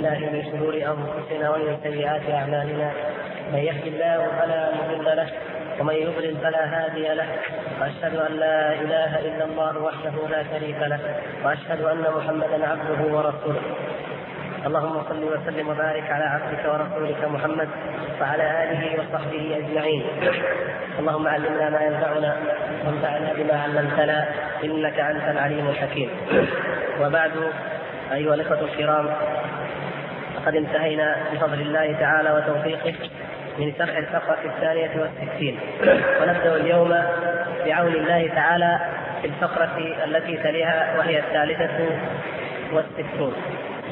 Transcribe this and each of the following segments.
بالله من شرور أنفسنا ومن سيئات أعمالنا، من يهد الله فلا مضل له ومن يضلل فلا هادي له، وأشهد أن لا إله إلا الله وحده لا شريك له، وأشهد أن محمدا عبده ورسوله. اللهم صل وسلم وبارك على عبدك ورسولك محمد وعلى آله وصحبه أجمعين. اللهم علمنا ما ينفعنا وانفعنا بما علمتنا إنك أنت العليم الحكيم. وبعد، أيها الإخوة الكرام، لقد انتهينا بفضل الله تعالى وتوفيقه من شرح الفقرة 62، ونبدأ اليوم بعون الله تعالى في الفقرة التي تليها وهي 63.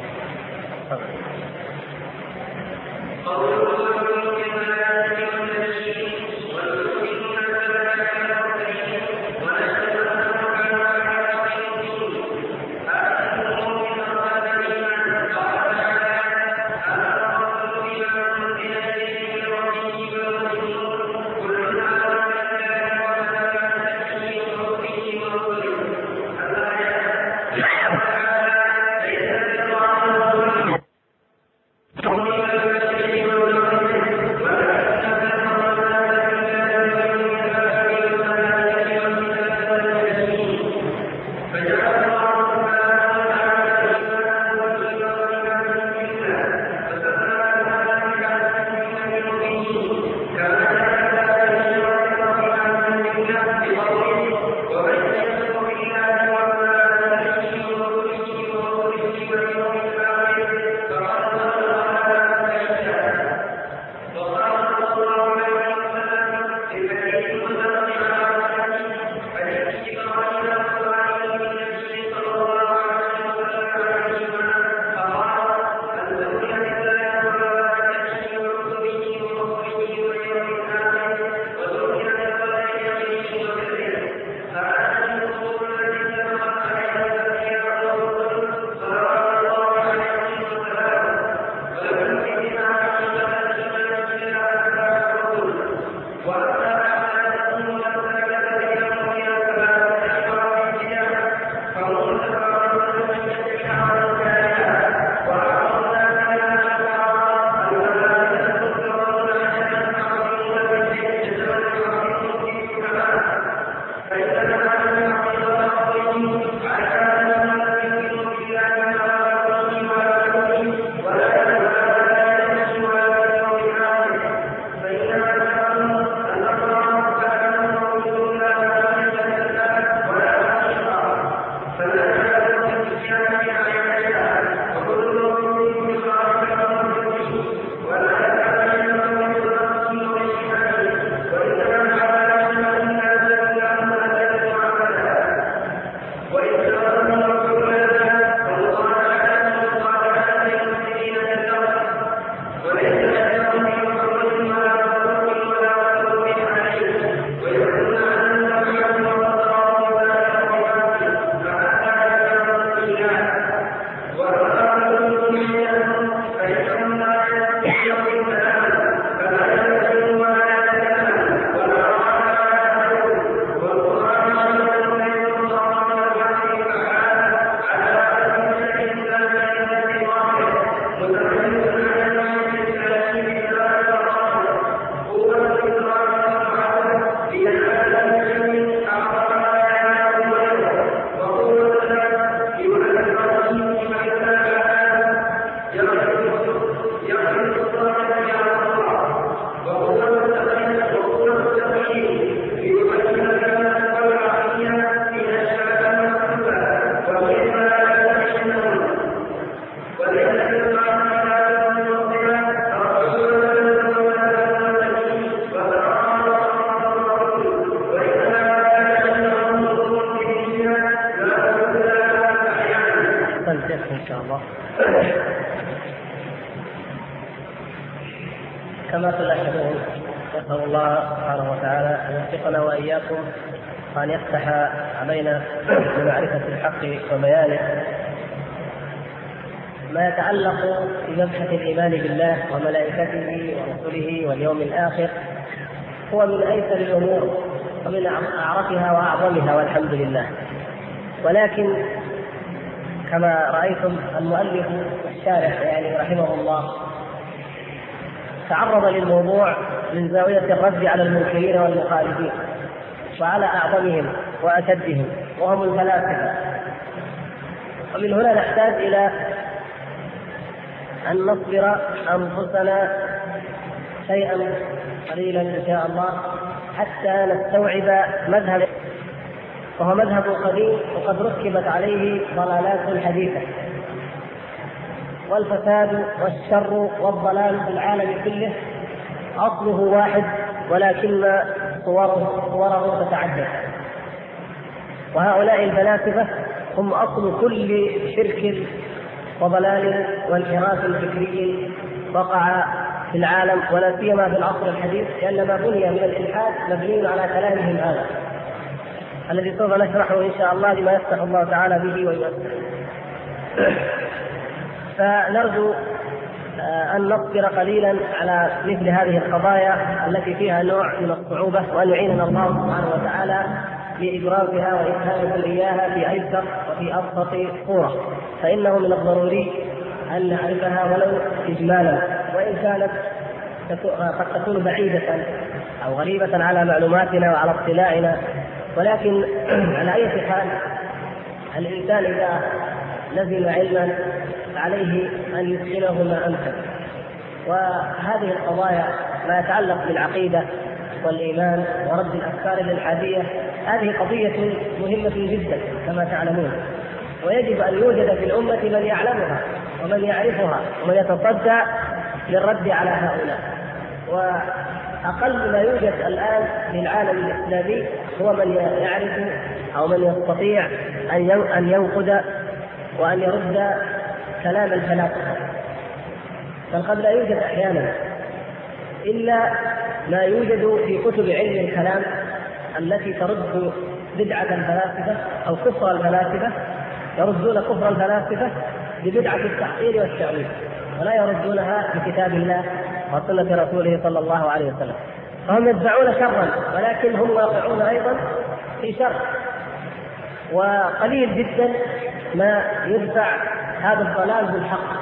كما تلاحظون، نسأل الله سبحانه وتعالى أن يوفقنا وإياكم وأن يفتح علينا بمعرفة الحق وبيانه. ما يتعلق بمبحث الإيمان بالله وملائكته ورسله واليوم الآخر هو من أيسر الأمور ومن أعرفها وأعظمها والحمد لله، ولكن كما رأيتم المؤلف الشارح يعني رحمه الله تعرض للموضوع من زاوية الرد على المنكرين والمخالفين وعلى أعظمهم وأشدهم وهم الفلاسفة. ومن هنا نحتاج إلى أن نصبر أنفسنا شيئا قليلا إن شاء الله حتى نستوعب مذهب، وهو مذهب قديم وقد ركبت عليه ضلالات حديثة، والفساد والشر والضلال في العالم كله أصله واحد ولكن صوره تتعدد. وهؤلاء الفلاسفة هم أصل كل شرك وضلال وانحراف فكري وقع في العالم، ولا سيما في العصر الحديث، لأن ما بني من الإلحاد مبني على كلامهم هذا الذي سوف نشرحه إن شاء الله لما يفتح الله تعالى به ويوسع. فنرجو أن نصبر قليلا على مثل هذه القضايا التي فيها نوع من الصعوبة، وأن يعيننا الله سبحانه وتعالى لإدراكها وإفهامكم إياها في أيسر وفي أبسط صورة، فإنه من الضروري أن نعرفها ولو إجمالا، وإن كانت قد تكون بعيدة أو غريبة على معلوماتنا وعلى اطلاعنا. ولكن على أي حال الإنسان إذا لزم علما عليه أن يتقنه ما أمكن. وهذه القضايا ما يتعلق بالعقيدة والإيمان ورد الأفكار الإلحادية هذه قضية مهمة جدا كما تعلمون، ويجب أن يوجد في الأمة من يعلمها ومن يعرفها ومن يتصدى للرد على هؤلاء. وأقل ما يوجد الآن للعالم الإسلامي هو من يعرف أو من يستطيع أن ينقد وأن يرد كلام الفلاسفة، بل قد لا يوجد أحيانا إلا ما يوجد في كتب علم الكلام التي ترد بدعة الفلاسفة أو كفر الفلاسفة، يردون كفر الفلاسفة ببدعة التحقير والتأويل، ولا يردونها بكتاب الله وسنة رسوله صلى الله عليه وسلم. فهم يدفعون شرا ولكن هم واقعون أيضا في شر، وقليل جدا ما يدفع هذا الضلال بالحق.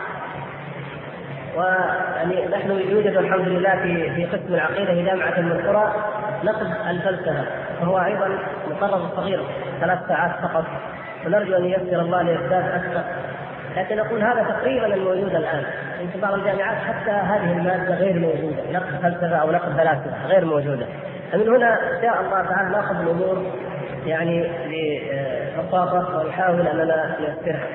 ويعني نحن يوجد الحمد لله في قسم العقيدة في جامعة المنصورة نقد الفلسفة، وهو أيضا مقرر صغير 3 ساعات فقط، ونرجو أن ييسر الله ليزداد أكثر. لكن أقول هذا تقريبا الموجود الآن، في بعض الجامعات حتى هذه المادة غير موجودة، نقد فلسفة أو نقد فلاسفة غير موجودة. فمن هنا شاء الله تعالى نأخذ الأمور يعني ببساطة ونحاول أننا نيسرها.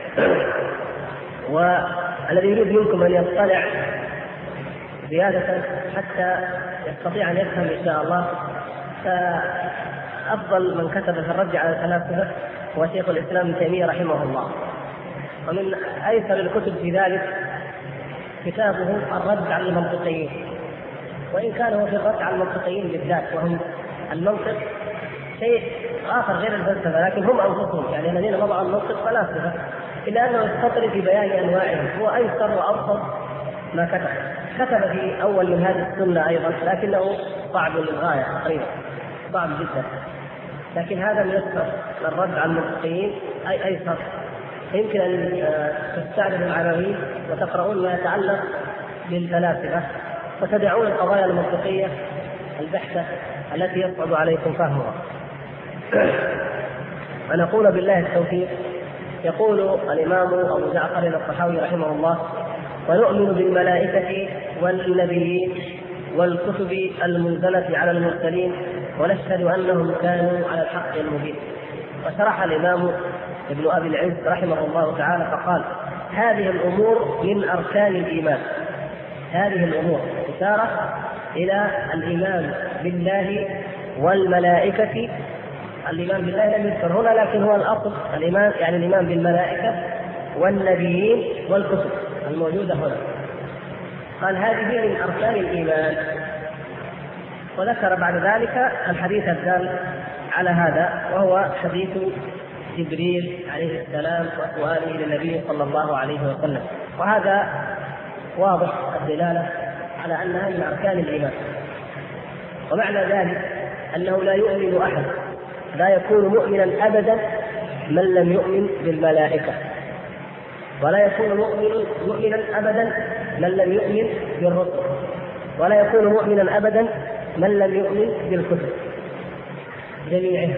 والذي يريد منكم أن يطلع زيادة حتى يستطيع أن يفهم إن شاء الله، فأفضل من كتب في الرد على الفلاسفة هو شيخ الإسلام ابن تيمية رحمه الله. ومن أيسر الكتب في ذلك كتابه الرد على المنطقيين، وإن كان هو في الرد على المنطقيين بالذات، وهم المنطق شيء آخر غير الفلسفة، لكن هم أنفسهم يعني الذين وضعوا المنطق فلاسفة، إلا أنه يستطرد في بيان أنواعهم. هو أيسر وأبسط ما كتب في أول من هذه السنة أيضا، لكنه صعب للغاية تقريبا، صعب جدا. لكن هذا ميسر الرد على المنطقيين أي أيسر. يمكن أن تستعرضوا العناوين وتقرؤون ما يتعلق بالفلاسفة وتدعون القضايا المنطقية البحتة التي يصعب عليكم فهمها. ونقول بالله التوفيق. يقول الإمام أبو جعفر الطحاوي رحمه الله: ونؤمن بالملائكة والنبيين والكتب المنزلة على المرسلين ونشهد أنهم كانوا على الحق المبين. وشرح الإمام ابن أبي العز رحمه الله تعالى فقال: هذه الأمور من أركان الإيمان. هذه الأمور إشارة إلى الإيمان بالله والملائكة. الإيمان بالله لم يذكر هنا لكن هو الأصل الإيمان، يعني الإيمان بالملائكة والنبيين والكتب الموجودة هنا. قال هذه من أركان الإيمان، وذكر بعد ذلك الحديث الدال على هذا، وهو حديث جبريل عليه السلام وسؤاله للنبي صلى الله عليه وسلم. وهذا واضح الدلالة على أنها من أركان الإيمان. ومعنى ذلك أنه لا يؤمن أحد، لا يكون مؤمنا أبدا من لم يؤمن بالملائكة. ولا يكون مؤمنا أبدا من لم يؤمن بالرسل، ولا يكون مؤمنا أبدا من لم يؤمن بالكتب جميعها.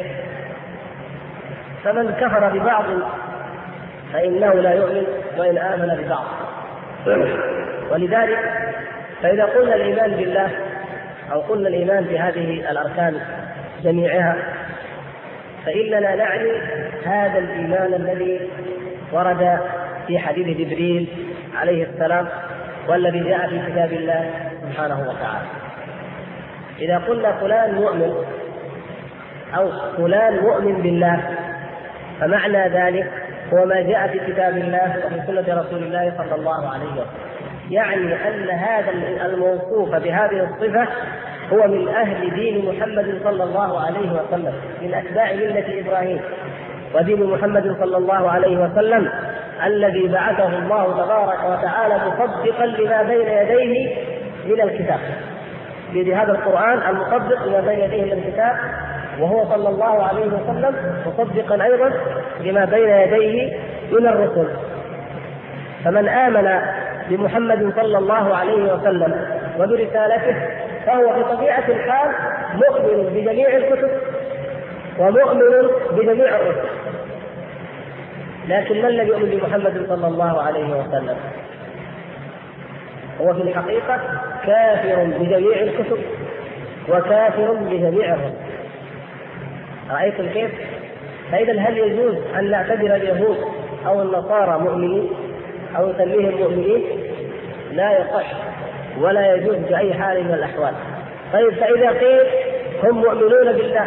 فمن كفر ببعض فإنه لا يؤمن وإن آمن ببعض. ولذلك فإذا قلنا الإيمان بالله أو قلنا الإيمان بهذه الأركان جميعها فإننا نعني هذا الإيمان الذي ورد في حديث جبريل عليه السلام والذي جاء في كتاب الله سبحانه وتعالى. إذا قلنا فلان مؤمن أو فلان مؤمن بالله فمعنى ذلك هو ما جاء في كتاب الله وفي سنة رسول الله صلى الله عليه وسلم، يعني أن هذا الموصوف بهذه الصفة هو من أهل دين محمد صلى الله عليه وسلم، من أتباع ملة إبراهيم، ودين محمد صلى الله عليه وسلم الذي بعثه الله تبارك وتعالى مصدقا لما بين يديه من الكتاب، بهذا القرآن المصدق لما بين يديه من الكتاب، وهو صلى الله عليه وسلم مصدقا أيضا لما بين يديه من الرسل. فمن آمن بمحمد صلى الله عليه وسلم وبرسالته فهو بطبيعة الحال مؤمن بجميع الكتب ومؤمن بجميع الرسل. لكن من لم يؤمن بمحمد صلى الله عليه وسلم هو في الحقيقة كافر بجميع الكتب وكافر بجميع الرسل. رأيتم كيف؟ فإذا هل يجوز أن نعتبر اليهود أو النصارى مؤمنين أو نسميهم مؤمنين؟ لا يصح ولا يجوز بأي حال من الأحوال. طيب فإذا قيل هم مؤمنون بالله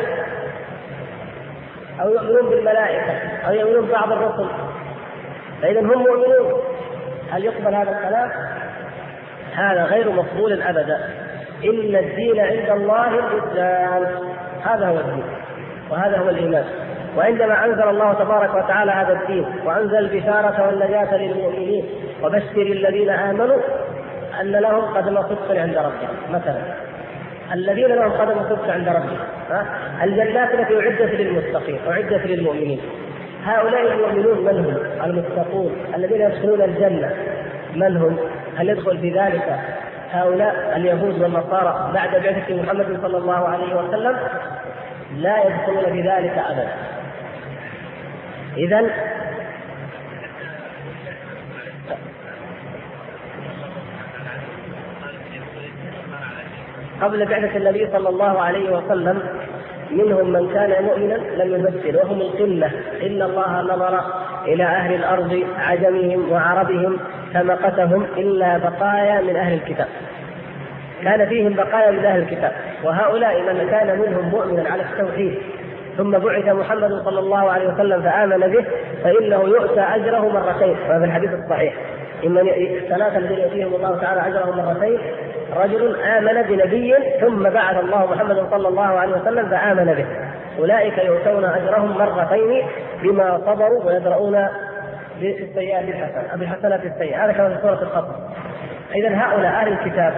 أو يؤمنون بالملائكة أو يؤمنون بعض الرسل فإذا هم مؤمنون، هل يقبل هذا الكلام؟ هذا غير مقبول أبدا. إن الدين عند الله الإسلام، هذا هو الدين وهذا هو الإيمان. وعندما أنزل الله تبارك وتعالى هذا الدين وأنزل البشارة والنجاة للمؤمنين وبشر الذين آمنوا أن لهم قدم صدق عند ربهم، مثلا الذين لهم قدم صدق عند ربهم الجنات التي أعدت للمتقين أعدت للمؤمنين. هؤلاء المؤمنون من هم؟ المتقون الذين يدخلون الجنة من هم؟ هل يدخل في ذلك هؤلاء اليهود والنصارى بعد بعثة محمد صلى الله عليه وسلم؟ لا يدخلون في ذلك أبدا. إذن قبل بعثة النبي صلى الله عليه وسلم منهم من كان مؤمنا لم يبشر وهم القلة. إن الله نظر إلى أهل الأرض عجمهم وعربهم فمقتهم إلا بقايا من أهل الكتاب. كان فيهم بقايا من أهل الكتاب، وهؤلاء من كان منهم مؤمنا على التوحيد ثم بعث محمد صلى الله عليه وسلم فآمن به فإنه يؤتى أجره مرتين، وهذا الحديث الصحيح. إن الثلاثة الذين يؤتيهم الله تعالى أجرهم مرتين: رجل آمن بنبي ثم بعث الله محمد صلى الله عليه وسلم فآمن به، أولئك يؤتون أجرهم مرتين بما صبروا ويدرؤون بالسيئات الحسنة بالحسنات السيئة. هذا كما في سورة القصص. إذن هؤلاء أهل الكتاب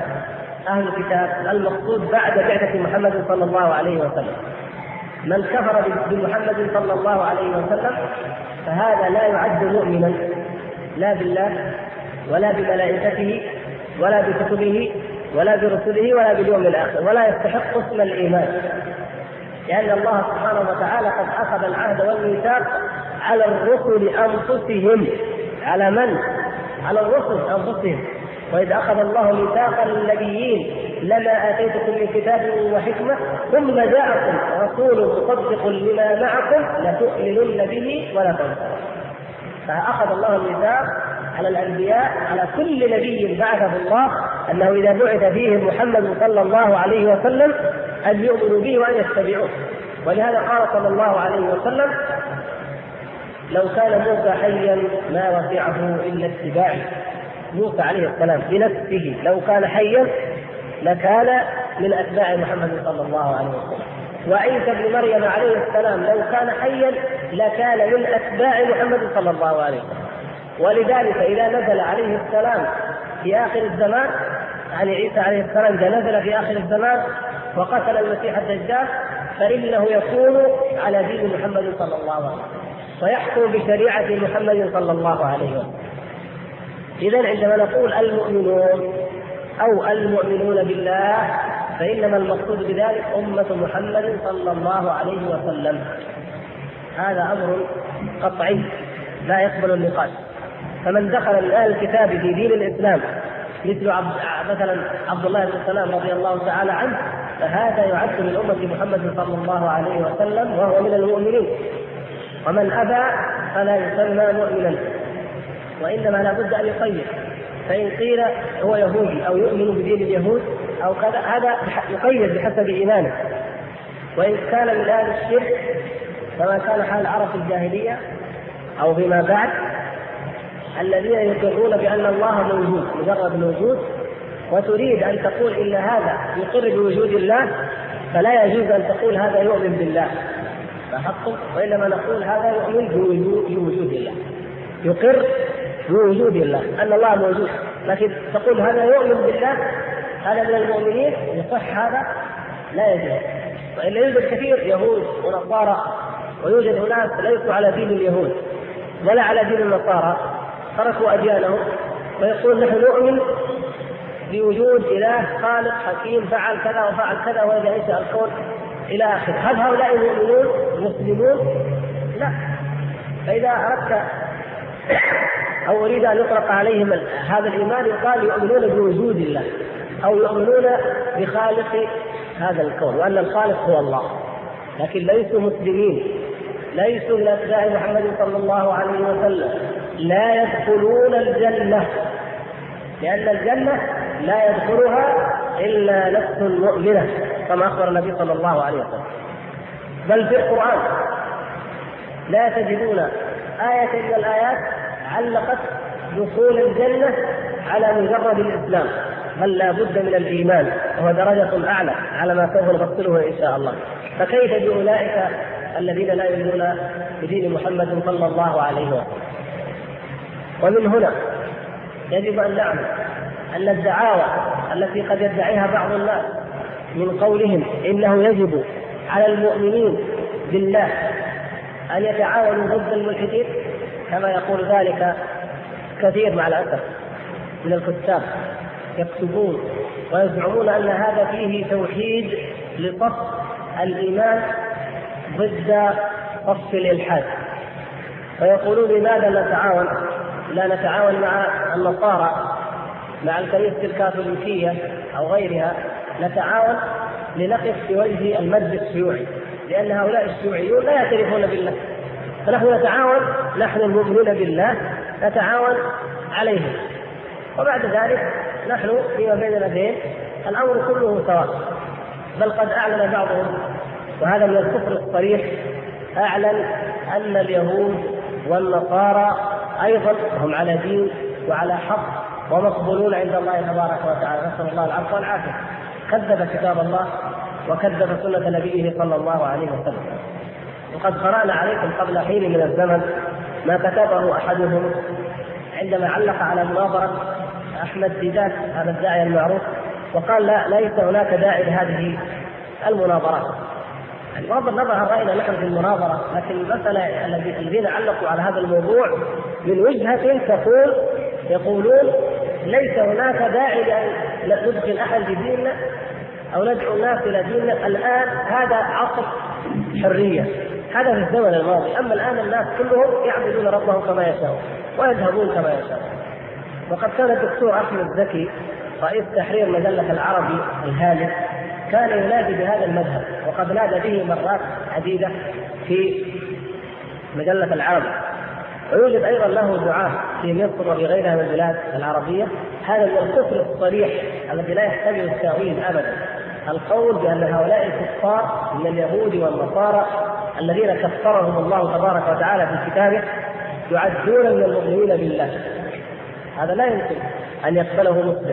المقصود بعد بعثة محمد صلى الله عليه وسلم. من كفر بمحمد صلى الله عليه وسلم فهذا لا يعد مؤمنا لا بالله ولا بملائكته ولا بكتبه ولا برسله ولا باليوم الآخر، ولا يستحق اسم الإيمان، لأن الله سبحانه وتعالى قد أخذ العهد والميثاق على الرسل أنفسهم. على من؟ على الرسل أنفسهم. وإذ أخذ الله ميثاق النبيين لما آتيتكم من كتاب وحكمة ثم جاءكم رسول مصدق لما معكم لتؤمنن به ولا تنصرون. فأخذ الله الميثاق على الأنبياء على كل نبي بعثه الله أنه إذا بعث فيهم محمد صلى الله عليه وسلم أن يؤمنوا به وأن يتبعوه. ولهذا قال صلى الله عليه وسلم: لو كان موسى حيا ما وسعه إلا اتباعي. موسى عليه السلام بنفسه لو كان حيا لكان من أتباع محمد صلى الله عليه وسلم. وعيسى بن مريم عليه السلام لو كان حيا لكان من أتباع محمد صلى الله عليه وسلم. ولذلك إذا نزل عليه السلام في آخر الزمان، يعني عيسى عليه السلام إذا نزل في آخر الزمان وقتل المسيح الدجال فإنه يكون على دين محمد صلى الله عليه وسلم ويحكم بشريعة محمد صلى الله عليه وسلم. إذن عندما نقول المؤمنون أو المؤمنون بالله فإنما المقصود بذلك أمة محمد صلى الله عليه وسلم. هذا أمر قطعي لا يقبل النقاش. فمن دخل من أهل الكتاب في دين الإسلام مثل مثلا عبد الله بن سلام رضي الله تعالى عنه فهذا يعد من أمة محمد صلى الله عليه وسلم وهو من المؤمنين، ومن أبى فلا يسمى مؤمنا، وإنما لا بد أن يقيد. فإن قيل هو يهودي أو يؤمن بدين اليهود أو كذا هذا يقيد بحسب إيمانه. وإن كان من أهل الشرك كما كان حال العرب في الجاهلية أو فيما بعد الذين يقرون بأن الله موجود مجرد موجود، وتريد أن تقول إن هذا يقر بوجود الله، فلا يجوز أن تقول هذا يؤمن بالله فحق، وإنما نقول هذا يؤمن بوجود الله، يقر بوجود الله أن الله موجود، لكن تقول هذا يؤمن بالله هذا من المؤمنين يصح هذا لا يجوز. وإلا يوجد كثير يهود ونصارى ويوجد أناس ليسوا على دين اليهود ولا على دين النصارى، تركوا أديانهم ويقول نحن نؤمن بوجود إله خالق حكيم فعل كذا وفعل كذا وإذا انشأ الكون إلى آخره. هل هؤلاء المؤمنون مسلمون؟ لا. فإذا أردت أو أريد أن يطلق عليهم هذا الإيمان يقال يؤمنون بوجود الله أو يؤمنون بخالق هذا الكون وأن الخالق هو الله، لكن ليسوا مسلمين، ليسوا من أتباع محمد صلى الله عليه وسلم، لا يدخلون الجنة، لأن الجنة لا يدخلها إلا نفس مؤمنة كما أخبر النبي صلى الله عليه وسلم. بل في القرآن لا تجدون آية من الآيات علقت دخول الجنة على مجرد الإسلام، بل لا بد من الإيمان وهو درجة أعلى على ما سوف نفصله إن شاء الله. فكيف بأولئك الذين لا يؤمنون بدين محمد صلى الله عليه وسلم؟ ومن هنا يجب أن نعلم أن الدعاوى التي قد يدعيها بعض الناس من قولهم إنه يجب على المؤمنين بالله أن يتعاونوا ضد الملحدين كما يقول ذلك كثير مع الأسف من الكتاب يكتبون ويزعمون أن هذا فيه توحيد لصف الإيمان ضد صف الإلحاد، ويقولون لماذا لا نتعاون مع النصارى مع الكنيسة الكاثوليكية أو غيرها، نتعاون لنقف في وجه المد الشيوعي، لأن هؤلاء الشيوعيون لا يعترفون بالله، فنحن نتعاون نحن المؤمنون بالله نتعاون عليهم، وبعد ذلك نحن فيما بيننا بين الأمر كله سواء. بل قد أعلن بعضهم وهذا من الكفر الصريح، أعلن أن اليهود والنصارى أيضا هم على دين وعلى حق ومقبولون عند الله تبارك وتعالى، نسأل الله العفو والعافية. كذب كتاب الله وكذب سنة نبيه صلى الله عليه وسلم. وقد قرأنا عليكم قبل حين من الزمن ما كتبه أحدهم عندما علق على مناظرة أحمد ديدات هذا الداعية المعروف، وقال لا ليس هناك داعي لهذه المناظرات. بغض النظر عن رأينا نحن في المناظرة، لكن المسألة الذين علقوا على هذا الموضوع من وجهة يقولون ليس هناك داعي لأن ندخل أحد في ديننا أو ندعو الناس إلى ديننا الآن، هذا عصر حرية، هذا في الزمن الماضي، أما الآن الناس كلهم يعبدون ربهم كما يشاءون ويذهبون كما يشاءون. وقد كان الدكتور أحمد زكي رئيس تحرير مجلة العربي الهالك كان ينادي بهذا المذهب، وقد نادى به مرات عديدة في مجلة العربي. ويوجد أيضا له دعاة في مصر وفي غيرها من البلاد العربية. هذا من الكفر الصريح الذي لا يحتمل التأويل أبدا، القول بأن هؤلاء الكفار من اليهود والنصارى الذين كفرهم الله تبارك وتعالى في كتابه يعدون من المؤمنين بالله، هذا لا يمكن أن يقبله مسلم.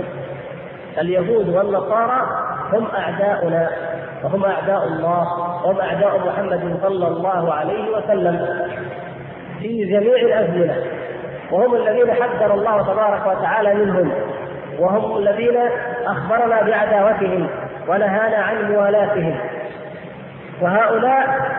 اليهود والنصارى هم أعداؤنا وهم أعداء الله وهم أعداء محمد صلى الله عليه وسلم في جميع الأزمنة، وهم الذين حذر الله تبارك وتعالى منهم، وهم الذين أخبرنا بعداوتهم ونهانا عن موالاتهم. وهؤلاء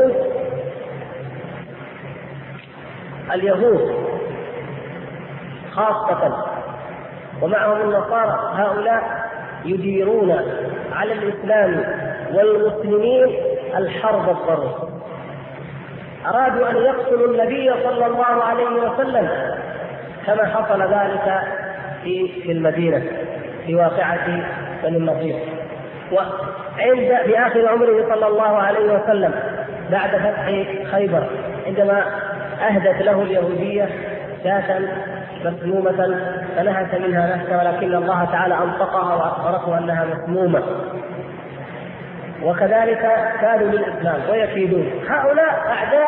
اليهود خاصة، ومعهم النصارى. هؤلاء يديرون على الإسلام والمسلمين الحرب الضروس. أرادوا أن يقتلوا النبي صلى الله عليه وسلم كما حصل ذلك في المدينة في واقعة بني النضير. وعند في آخر عمره صلى الله عليه وسلم بعد فتح خيبر، عندما أهدت له اليهودية شاة مسمومة فنهت منها نفسه، ولكن الله تعالى أنطقها وأخبرته أنها مسمومة. وكذلك كانوا للإسلام ويكيدون. هؤلاء أعداء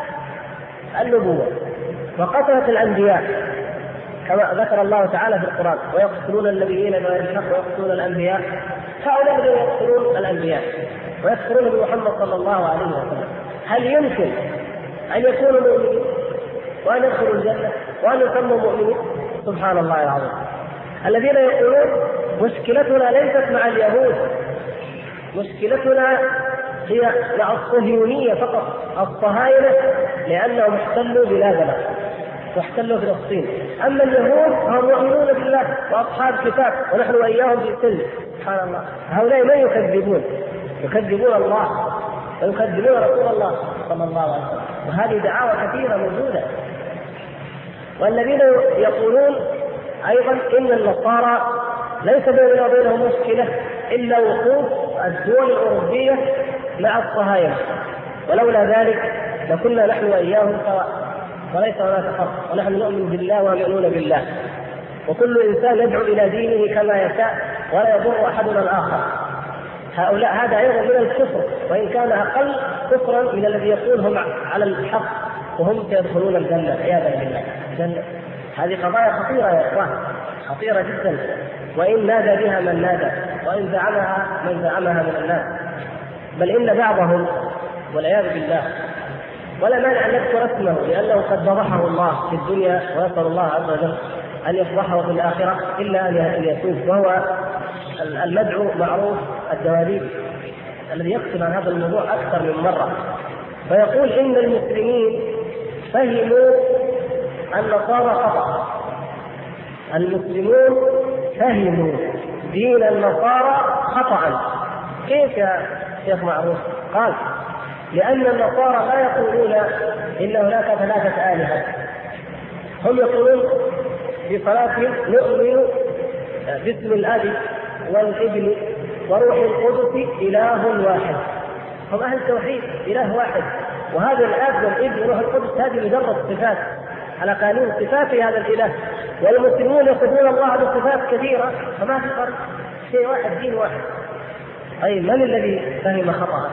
النبوة وقتلة الأنبياء كما ذكر الله تعالى في القرآن: ويقتلون النبيين بغير الحق ويقتلون الأنبياء. هؤلاء الذين يقتلون الأنبياء ويكفرون بمحمد صلى الله عليه وسلم، هل يمكن أن يكونوا مؤمنين وأن يدخلوا الجنة وأن يسموا مؤمنين؟ سبحان الله العظيم. الذين يقولون مشكلتنا ليست مع اليهود، مشكلتنا هي مع الصهيونية فقط، الصهاينة، لأنهم احتلوا بلادنا واحتلوا فلسطين. أما اليهود هم مؤمنون بالله وأصحاب كتاب ونحن وإياهم في سلم. سبحان الله. هؤلاء من يكذبون؟ يكذبون الله ويكذبون رسول الله صلى الله عليه وسلم. وهذه دعاوى كثيرة موجودة. والذين يقولون أيضا إن النصارى ليس بيننا وبينهم مشكلة إلا وقوف الدول الأوروبية مع الصهاينة، ولولا ذلك لكنا نحن وإياهم سواء وليس هناك فرق، ونحن نؤمن بالله ويؤمنون بالله، وكل إنسان يدعو إلى دينه كما يشاء ولا يضر أحدنا الآخر. هؤلاء هذا أيضا من الكفر، وإن كان أقل كفرا من الذي يقول هم على الحق وهم سيدخلون الجنة عياذا بالله. الجنة هذه قضايا خطيرة يا إخوان، خطيرة جدا، وإن نادى بها من نادى وإن زعمها من زعمها من الناس. بل إن بعضهم والعياذ بالله، ولا مانع أن نذكر اسمه لأنه قد فضحه الله في الدنيا، ويسأل الله عز وجل أن يفضحه في الآخرة إلا أن يتوب، وهو المدعو معروف الدواليب الذي يكتب عن هذا الموضوع أكثر من مرة، فيقول إن المسلمين فهموا النصارى خطأ. المسلمون فهموا دين النصارى خطأ. كيف يا شيخ معروف؟ قال: لأن النصارى لا يقولون إن هناك 3 آلهة، هم يقولون في صلاتهم: نؤمن باسم الأب والابن وروح القدس إله واحد. هم أهل التوحيد، إله واحد، وهذا الآب والابن وروح القدس هذه مجرد صفات على قانون صفات هذا الإله، والمسلمون يصفون الله بصفات كثيرة، فما في فرق، شيء واحد، دين واحد. طيب من الذي فهم خطأ؟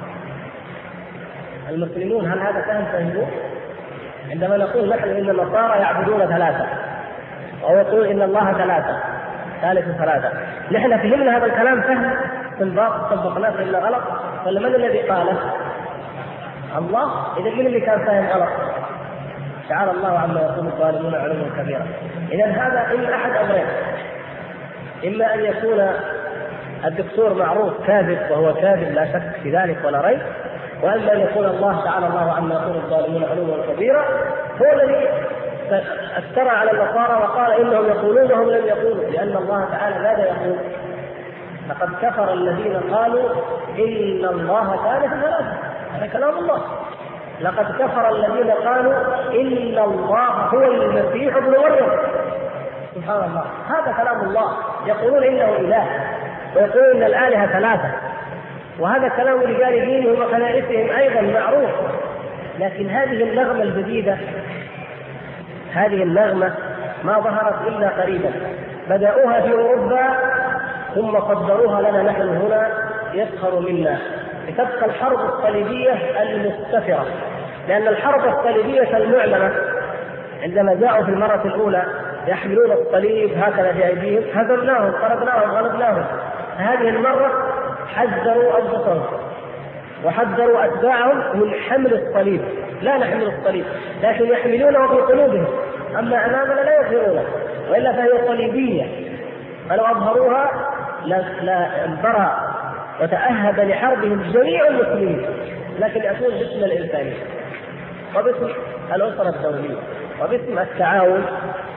المسلمون. هل هذا فهموه؟ عندما نقول نحن إن النصارى يعبدون 3 أو يقول إن الله 3 ثالث 3، نحن فهمنا هذا الكلام فهم استنباط طبقناه إلا غلط، ولا من الذي قاله؟ الله. إذا من اللي كان فاهم غلط؟ تعالى الله عما يقول الظالمون علوا كبيرا. إذا هذا إما أحد أمرين: إما أن يكون الدكتور معروف كاذب، وهو كاذب لا شك في ذلك ولا ريب، وأما أن يكون الله تعالى الله عما يقول الظالمون علوا كبيرا هو الذي افترى على النصارى وقال إنهم يقولون وهم لم يقولوا، لأن الله تعالى ماذا يقول؟ لقد كفر الذين قالوا إن الله ثالث 3. هذا كلام الله. لقد كفر الذين قالوا إن الله هو المسيح ابن مريم. سبحان الله. هذا كلام الله. يقولون إنه إله ويقولون إن الآلهة 3، وهذا كلام رجال دينهم وكنائسهم أيضا معروف. لكن هذه النغمة الجديدة، هذه النغمة ما ظهرت إلا قريبا، بدأوها في أوروبا ثم صدروها لنا نحن هنا يسخر منا، لتبقى الحرب الصليبية المستفرة. لأن الحرب الصليبية المعلنة عندما جاءوا في المرة الأولى يحملون الصليب هكذا في أيديهم، هزمناهم، طردناهم، غلبناهم. هذه المرة حذروا أنفسهم وحذروا أتباعهم من حمل الصليب. لا نحمل الصليب، لكن يحملونه في قلوبهم، أما أمامنا لا يظهرونه، وإلا فهي صليبية، فلو أظهروها لا انبرى وتأهب لحربهم جميع المسلمين، لكن يأتون باسم الإنسانية وباسم الأسرة الدولية وباسم التعاون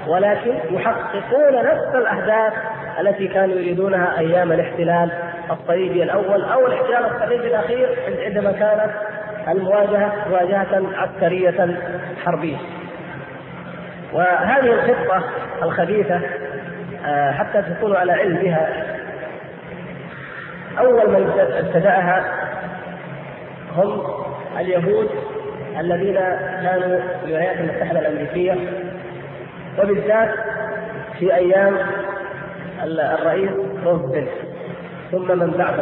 ولكن يحققون نفس الأهداف التي كانوا يريدونها أيام الاحتلال الصليبي الأول أو الاحتلال الصليبي الأخير، عندما كانت المواجهة مواجهة عسكرية حربية. وهذه الخطة الخبيثة حتى تكونوا على علم بها، أول من ابتدأها هم اليهود الذين كانوا في الولايات المتحدة الأمريكية، وبالذات في أيام الرئيس روزفلت ثم من بعده،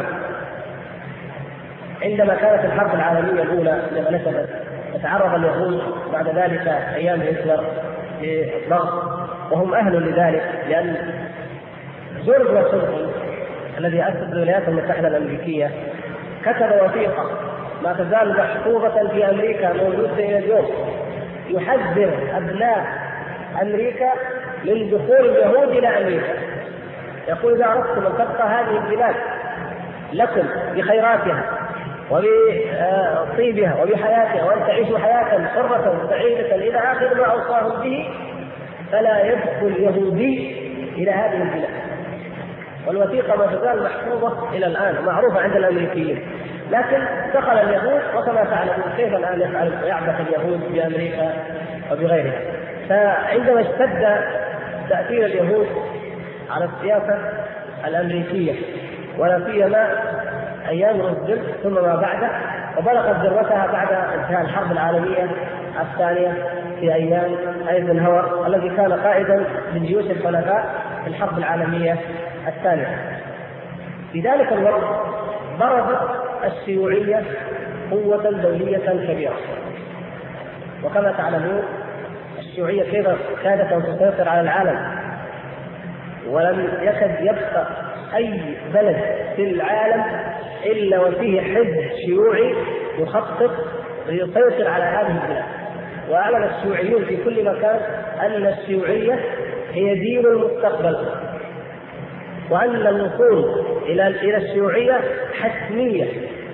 عندما كانت الحرب العالمية الأولى لما نشبت وتعرض اليهود بعد ذلك أيام هتلر للضغط، وهم أهل لذلك، لأن جورج واشنطن الذي أسس الولايات المتحدة الأمريكية كتب وثيقة ما تزال محفوظة في أمريكا موجودة إلى اليوم يحذر أبناء أمريكا من دخول اليهود إلى أمريكا. يقول إذا أردتم أن تبقى هذه البلاد لكم بخيراتها وبطيبها وبحياتها وأن تعيشوا حياة حرة سعيدة إلى آخر ما أوصاهم به، فلا يدخل يهودي إلى هذه البلاد. والوثيقة ما تزال محفوظة إلى الآن معروفة عند الأمريكيين، لكن دخل اليهود وكما تعلمون كيف الآن يعبث اليهود بأمريكا وبغيرها. فعندما اشتد تأثير اليهود على السياسة الأمريكية ولا سيما أيام روزفلت ثم ما بعده، وبلغت ذروتها بعد انتهاء الحرب العالمية الثانية في أيام ايزنهاور الذي كان قائدا للجيوش الحلفاء في الحرب العالمية الثانية. في ذلك الوقت ضربت الشيوعية قوة دولية كبيرة، وكما تعلمون الشيوعية كيف كادت أن تسيطر على العالم، ولم يكد يبقى أي بلد في العالم إلا وفيه حزب شيوعي يخطط ليسيطر على هذه البلاد. وأعلن الشيوعيون في كل مكان أن الشيوعية هي دين المستقبل، وأن الوصول إلى الشيوعية حتمية،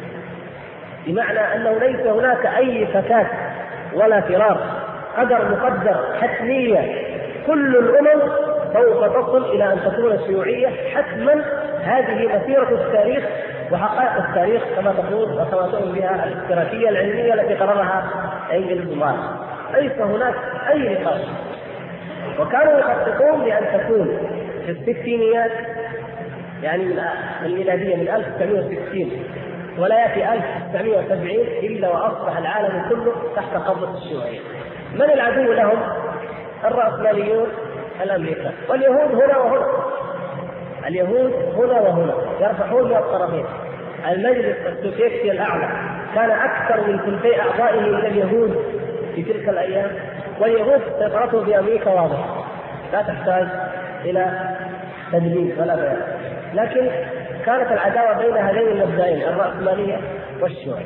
بمعنى أنه ليس هناك أي فكاك ولا فرار، قدر مقدر، حتمية، كل الأمم سوف تصل إلى أن تكون الشيوعية حتما. هذه مسيرة التاريخ وحقائق التاريخ كما تقول وكما تؤمن بها الاشتراكية العلمية التي قررها إنجلز وماركس. ليس هناك أي نقاش. وكانوا يخططون لأن تكون في الستينيات، يعني من الميلادية من 1960 ولا يأتي 1970 إلا وأصبح العالم كله تحت قبضة الشيوعية. من العدو لهم؟ الرأسماليون الأمريكان، واليهود هنا وهنا، اليهود هنا وهنا يرفعون من الطرفين. المجلس السوفيتي الأعلى كان أكثر من ثلثي أعضائه من اليهود في تلك الأيام، واليهود سيطرته في أمريكا واضحة لا تحتاج إلى تدليل ولا بيان، لكن كانت العداوة بين هذين المبدئين الرأسمالية والشيوعية.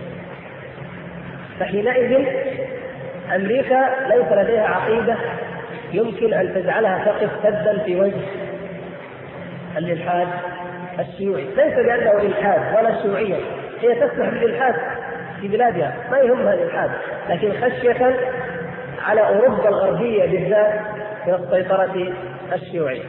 فحينئذ أمريكا ليس لديها عقيدة يمكن أن تجعلها تقف سدا في وجه الإلحاد الشيوعي، ليس لأنه إلحاد ولا شيوعية، هي تسمح بالإلحاد في بلادها ما يهمها الإلحاد، لكن خشية على أوروبا الغربية بالذات من السيطرة الشيوعية.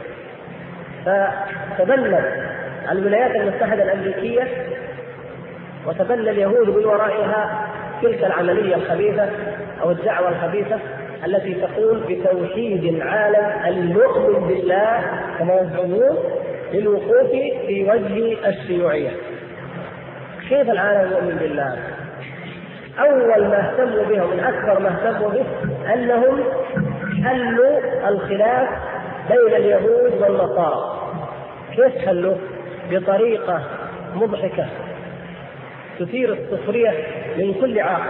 فتبنت الولايات المتحدة الأمريكية وتبنى اليهود من ورائها تلك العملية الخبيثة أو الدعوة الخبيثة التي تقول بتوحيد العالم المؤمن بالله كما يزعمون للوقوف في وجه الشيوعية. كيف العالم المؤمن بالله؟ أول ما اهتموا به ومن أكبر ما اهتموا به أنهم حلوا الخلاف بين اليهود والنصارى. كيف حلوا؟ بطريقة مضحكة تثير السخرية من كل عاقل.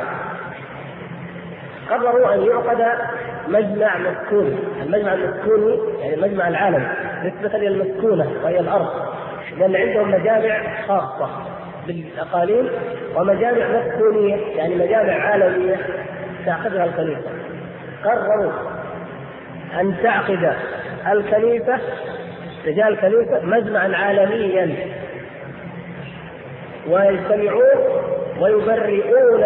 قرروا أن يعقد مجمع مسكوني. المجمع المسكوني يعني المجمع العالمي نسبة للمسكونة وهي الأرض، لأن عندهم مجامع خاصة بالأقاليم ومجامع مسكونية يعني مجامع عالمية تعقدها الكنيسة. قرروا أن تعقد الكنيسة رجال الكنيسة مجمعا عالميا ويجتمعون ويبرئون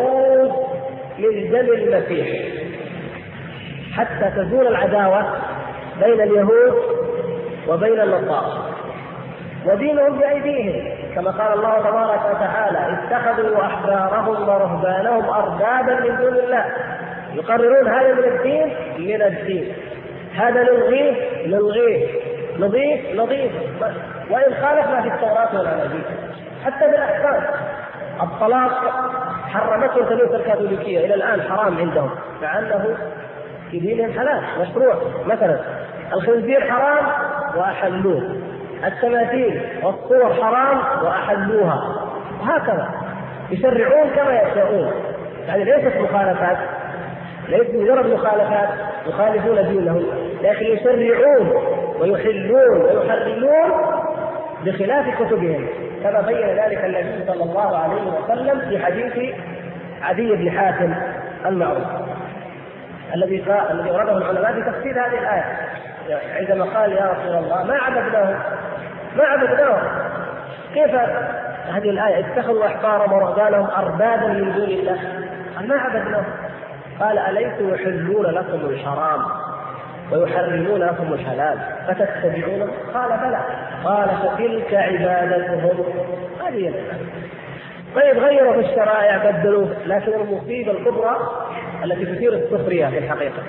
اليهود من دم المسيح حتى تزول العداوة بين اليهود وبين النصارى، ودينهم بأيديهم، كما قال الله تبارك وتعالى: اتخذوا أحبارهم ورهبانهم أربابا من دون الله يقررون هذا من الدين من الدين، هذا نلغيه نضيف وإن خالف ما في التوراة والأناجيل. حتى بالأحكام الطلاق حرمته الكنيسة الكاثوليكية، إلى الآن حرام عندهم، مع أنه في دينهم حلال مشروع. مثلا الخنزير حرام وأحلوه، التماثيل والصور حرام وأحلوها، وهكذا يشرعون كما يشاءون. يعني ليست مخالفات، ليست مجرد مخالفات يخالفون دينهم، لكن يشرعون ويحلون ويحرمون بخلاف كتبهم، كما بين ذلك النبي صلى الله عليه وسلم في حديث عدي بن حاتم المعروف الذي ورده العلماء في تفسير هذه الآية، عندما قال: يا رسول الله ما عبدناهم كيف هذه الآية؟ اتخذوا أحبارهم ورهبانهم أربابا من دون الله، قال: ما عبدناهم. قال: أليسوا يحلون لكم الحرام ويحرمون لكم الحلال فتتبعون؟ قال: بلى. قال: فتلك عبادتهم. هذه طيب غيروا في الشرائع بدلوا، لكن المصيبة الكبرى التي تثير السخرية في الحقيقة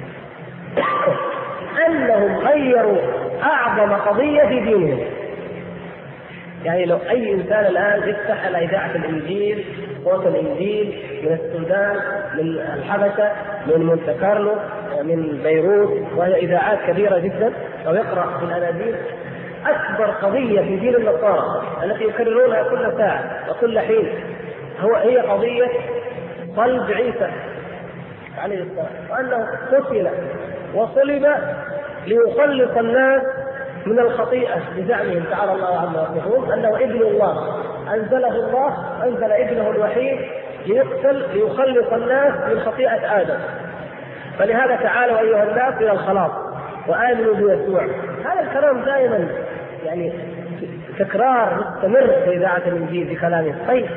أنهم غيروا أعظم قضية في دينهم. يعني لو أي إنسان الآن يفتح على إذاعة الإنجيل، صوت الإنجيل من السودان، من الحبشة، من مونte كارلو، من بيروت، وهي إذاعات كبيرة جدا، أو يقرأ في الأناجيل، أكبر قضية في دين النصارى التي يكررونها كل ساعة وكل حين هي قضية صلب عيسى عليه السلام، وأنه قتل وصلب ليخلص الناس من الخطيئة بزعمهم تعالى الله عما يصفون أنه ابن الله، أنزل ابنه الوحيد ليقتل ليخلص الناس من خطيئة آدم. فلهذا تعالوا أيها الناس إلى الخلاص وآمنوا بيسوع. هذا الكلام دائما يعني تكرار مستمر في إذاعة الإنجيل بكلامه. طيب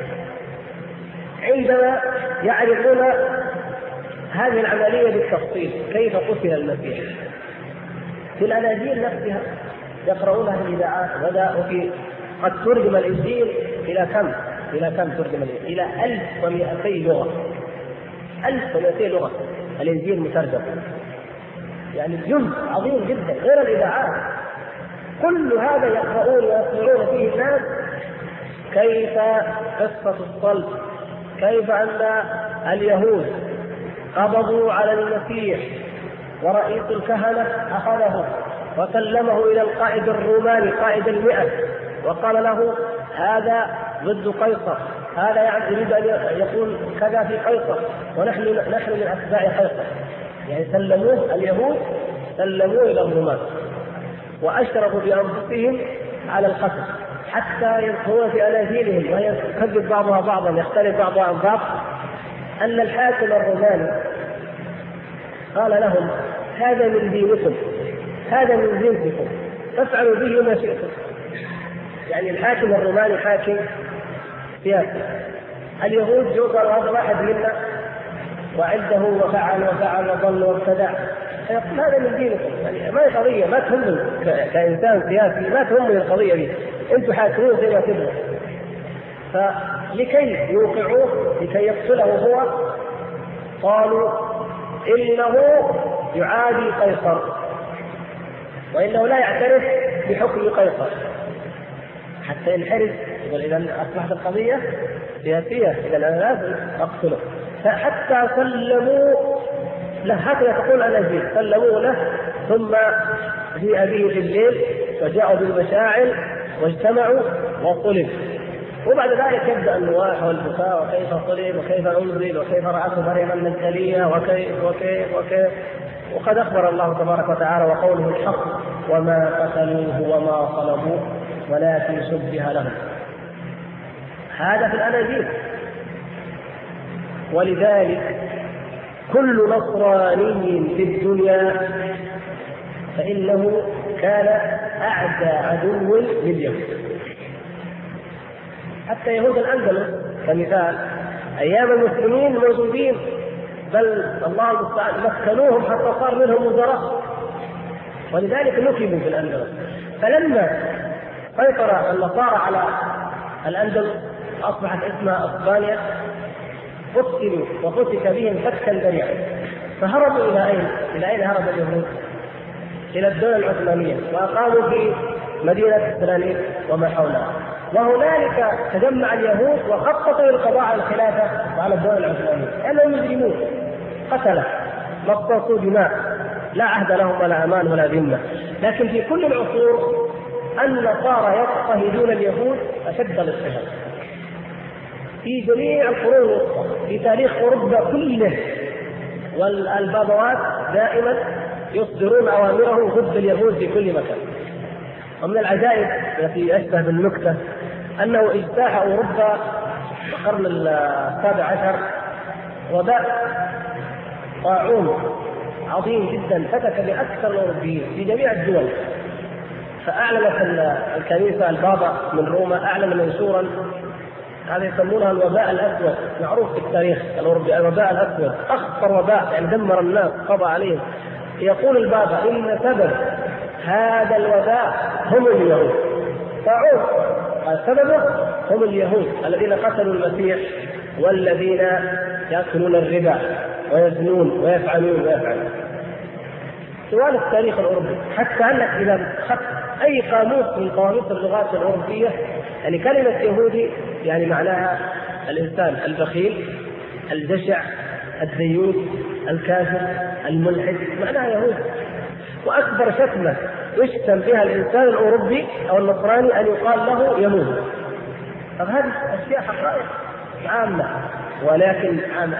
عندما يعرفون هذه العملية بالتفصيل كيف قتل المسيح في الأناجيل نفسها يقرؤونها في الإذاعات، وفي قد ترجم الإنجيل إلى كم ترجم الإنجيل؟ إلى 1200 لغة. 1200 لغة الإنجيل مترجم، يعني جزء عظيم جدا غير الإذاعات. كل هذا يقرؤون ويسمعون فيه الناس كيف قصة الصلب، كيف أن اليهود قبضوا على المسيح ورئيس الكهنة أخذه وسلمه إلى القائد الروماني قائد 100 وقال له: هذا ضد قيصر، هذا يعني يريد أن يقول كذا في قيصر، ونحن من أتباع قيصر. يعني سلموه اليهود، سلموه إلى الرومان، وأشرفوا بأنفسهم على القتل، حتى يذكرون في أناجيلهم وهي تكذب بعضها بعضا، يختلف بعضها عن بعض، أن الحاكم الروماني قال لهم: هذا من دينكم، هذا من جنسكم، فافعلوا به ما شئتم. يعني الحاكم الروماني حاكم سياسي، اليهود جو قالوا: هذا واحد منا وعده وفعل وضل وابتدع، فيقول هذا من دينكم. يعني ما هي قضية، ما تهم كإنسان سياسي، ما تهمني القضية دي، أنتم حاكمون زي ما تبغوا. فلكي يوقعوه، لكي يقتله هو، قالوا: إنه يعادي قيصر وإنه لا يعترف بحكم قيصر، حتى ينحرز. إذا أصبحت القضية سياسية، إذا أنا لازم أقتله. فحتى سلموا له، هكذا تقول الأناجيل، سلموا له، ثم جيء به في الليل وجاءوا بالمشاعل واجتمعوا وصلب. وبعد ذلك يبدأ النواح والبكاء، وكيف صلب وكيف أنزل وكيف رأته مريم المجدلية وكيف. وقد أخبر الله تبارك وتعالى وقوله الحق: وما قتلوه وما صلبوه ولكن شبه لهم. هذا في الأناجيل. ولذلك كل نصراني في الدنيا فإنه كان أعدى عدو لليهود. حتى يهود الأندلس كمثال أيام المسلمين موجودين، بل الله المستعان مكنوهم حتى صار منهم وزراء ولذلك نكبوا في الأندلس. فلما سيطر النصارى على الأندلس أصبحت اسمها أسبانيا، قتلوا وقتل بهم فتكا ذريعا. فهربوا إلى أين؟ إلى أين هرب اليهود؟ إلى الدولة العثمانية، وأقاموا في مدينة سلانيك وما حولها. وهنالك تجمع اليهود وخططوا للقضاء على الخلافة وعلى الدولة العثمانية، لأنهم مجرمون قتلة مصاصوا دماء لا عهد لهم ولا أمان ولا ذمة. لكن في كل العصور النصارى يضطهدون اليهود أشد الاضطهاد في جميع القرون الوسطى في تاريخ أوروبا كله. والبابوات دائما يصدرون أوامرهم ضد اليهود في كل مكان. ومن العجائب التي أشبه بالنكتة أنه اجتاح أوروبا في القرن ال17 وباء طاعون عظيم جدا فتك بأكثر الأوروبيين في جميع الدول. فأعلنت الكنيسة البابا من روما أعلن منشورا، هذا يسمونها الوباء الأسود، معروف في التاريخ الأوروبي الوباء الأسود، أخطر وباء يعني دمر الناس قضى عليهم. يقول البابا إن سبب هذا الوباء هم اليهود، طاعون سببه هم اليهود الذين قتلوا المسيح والذين يأكلون الربا ويزنون ويفعلون. طوال التاريخ الأوروبي حتى أنك إذا أخذت أي قاموس من قواميس اللغات الأوروبية، يعني كلمة يهودي يعني معناها الإنسان البخيل الجشع الديوث الكافر الملحد، معناها يهود. وأكبر شتمة يشتم بها الإنسان الأوروبي أو النصراني أن يقال له يهود. طب هذه أشياء حقائق عامة. ولكن عام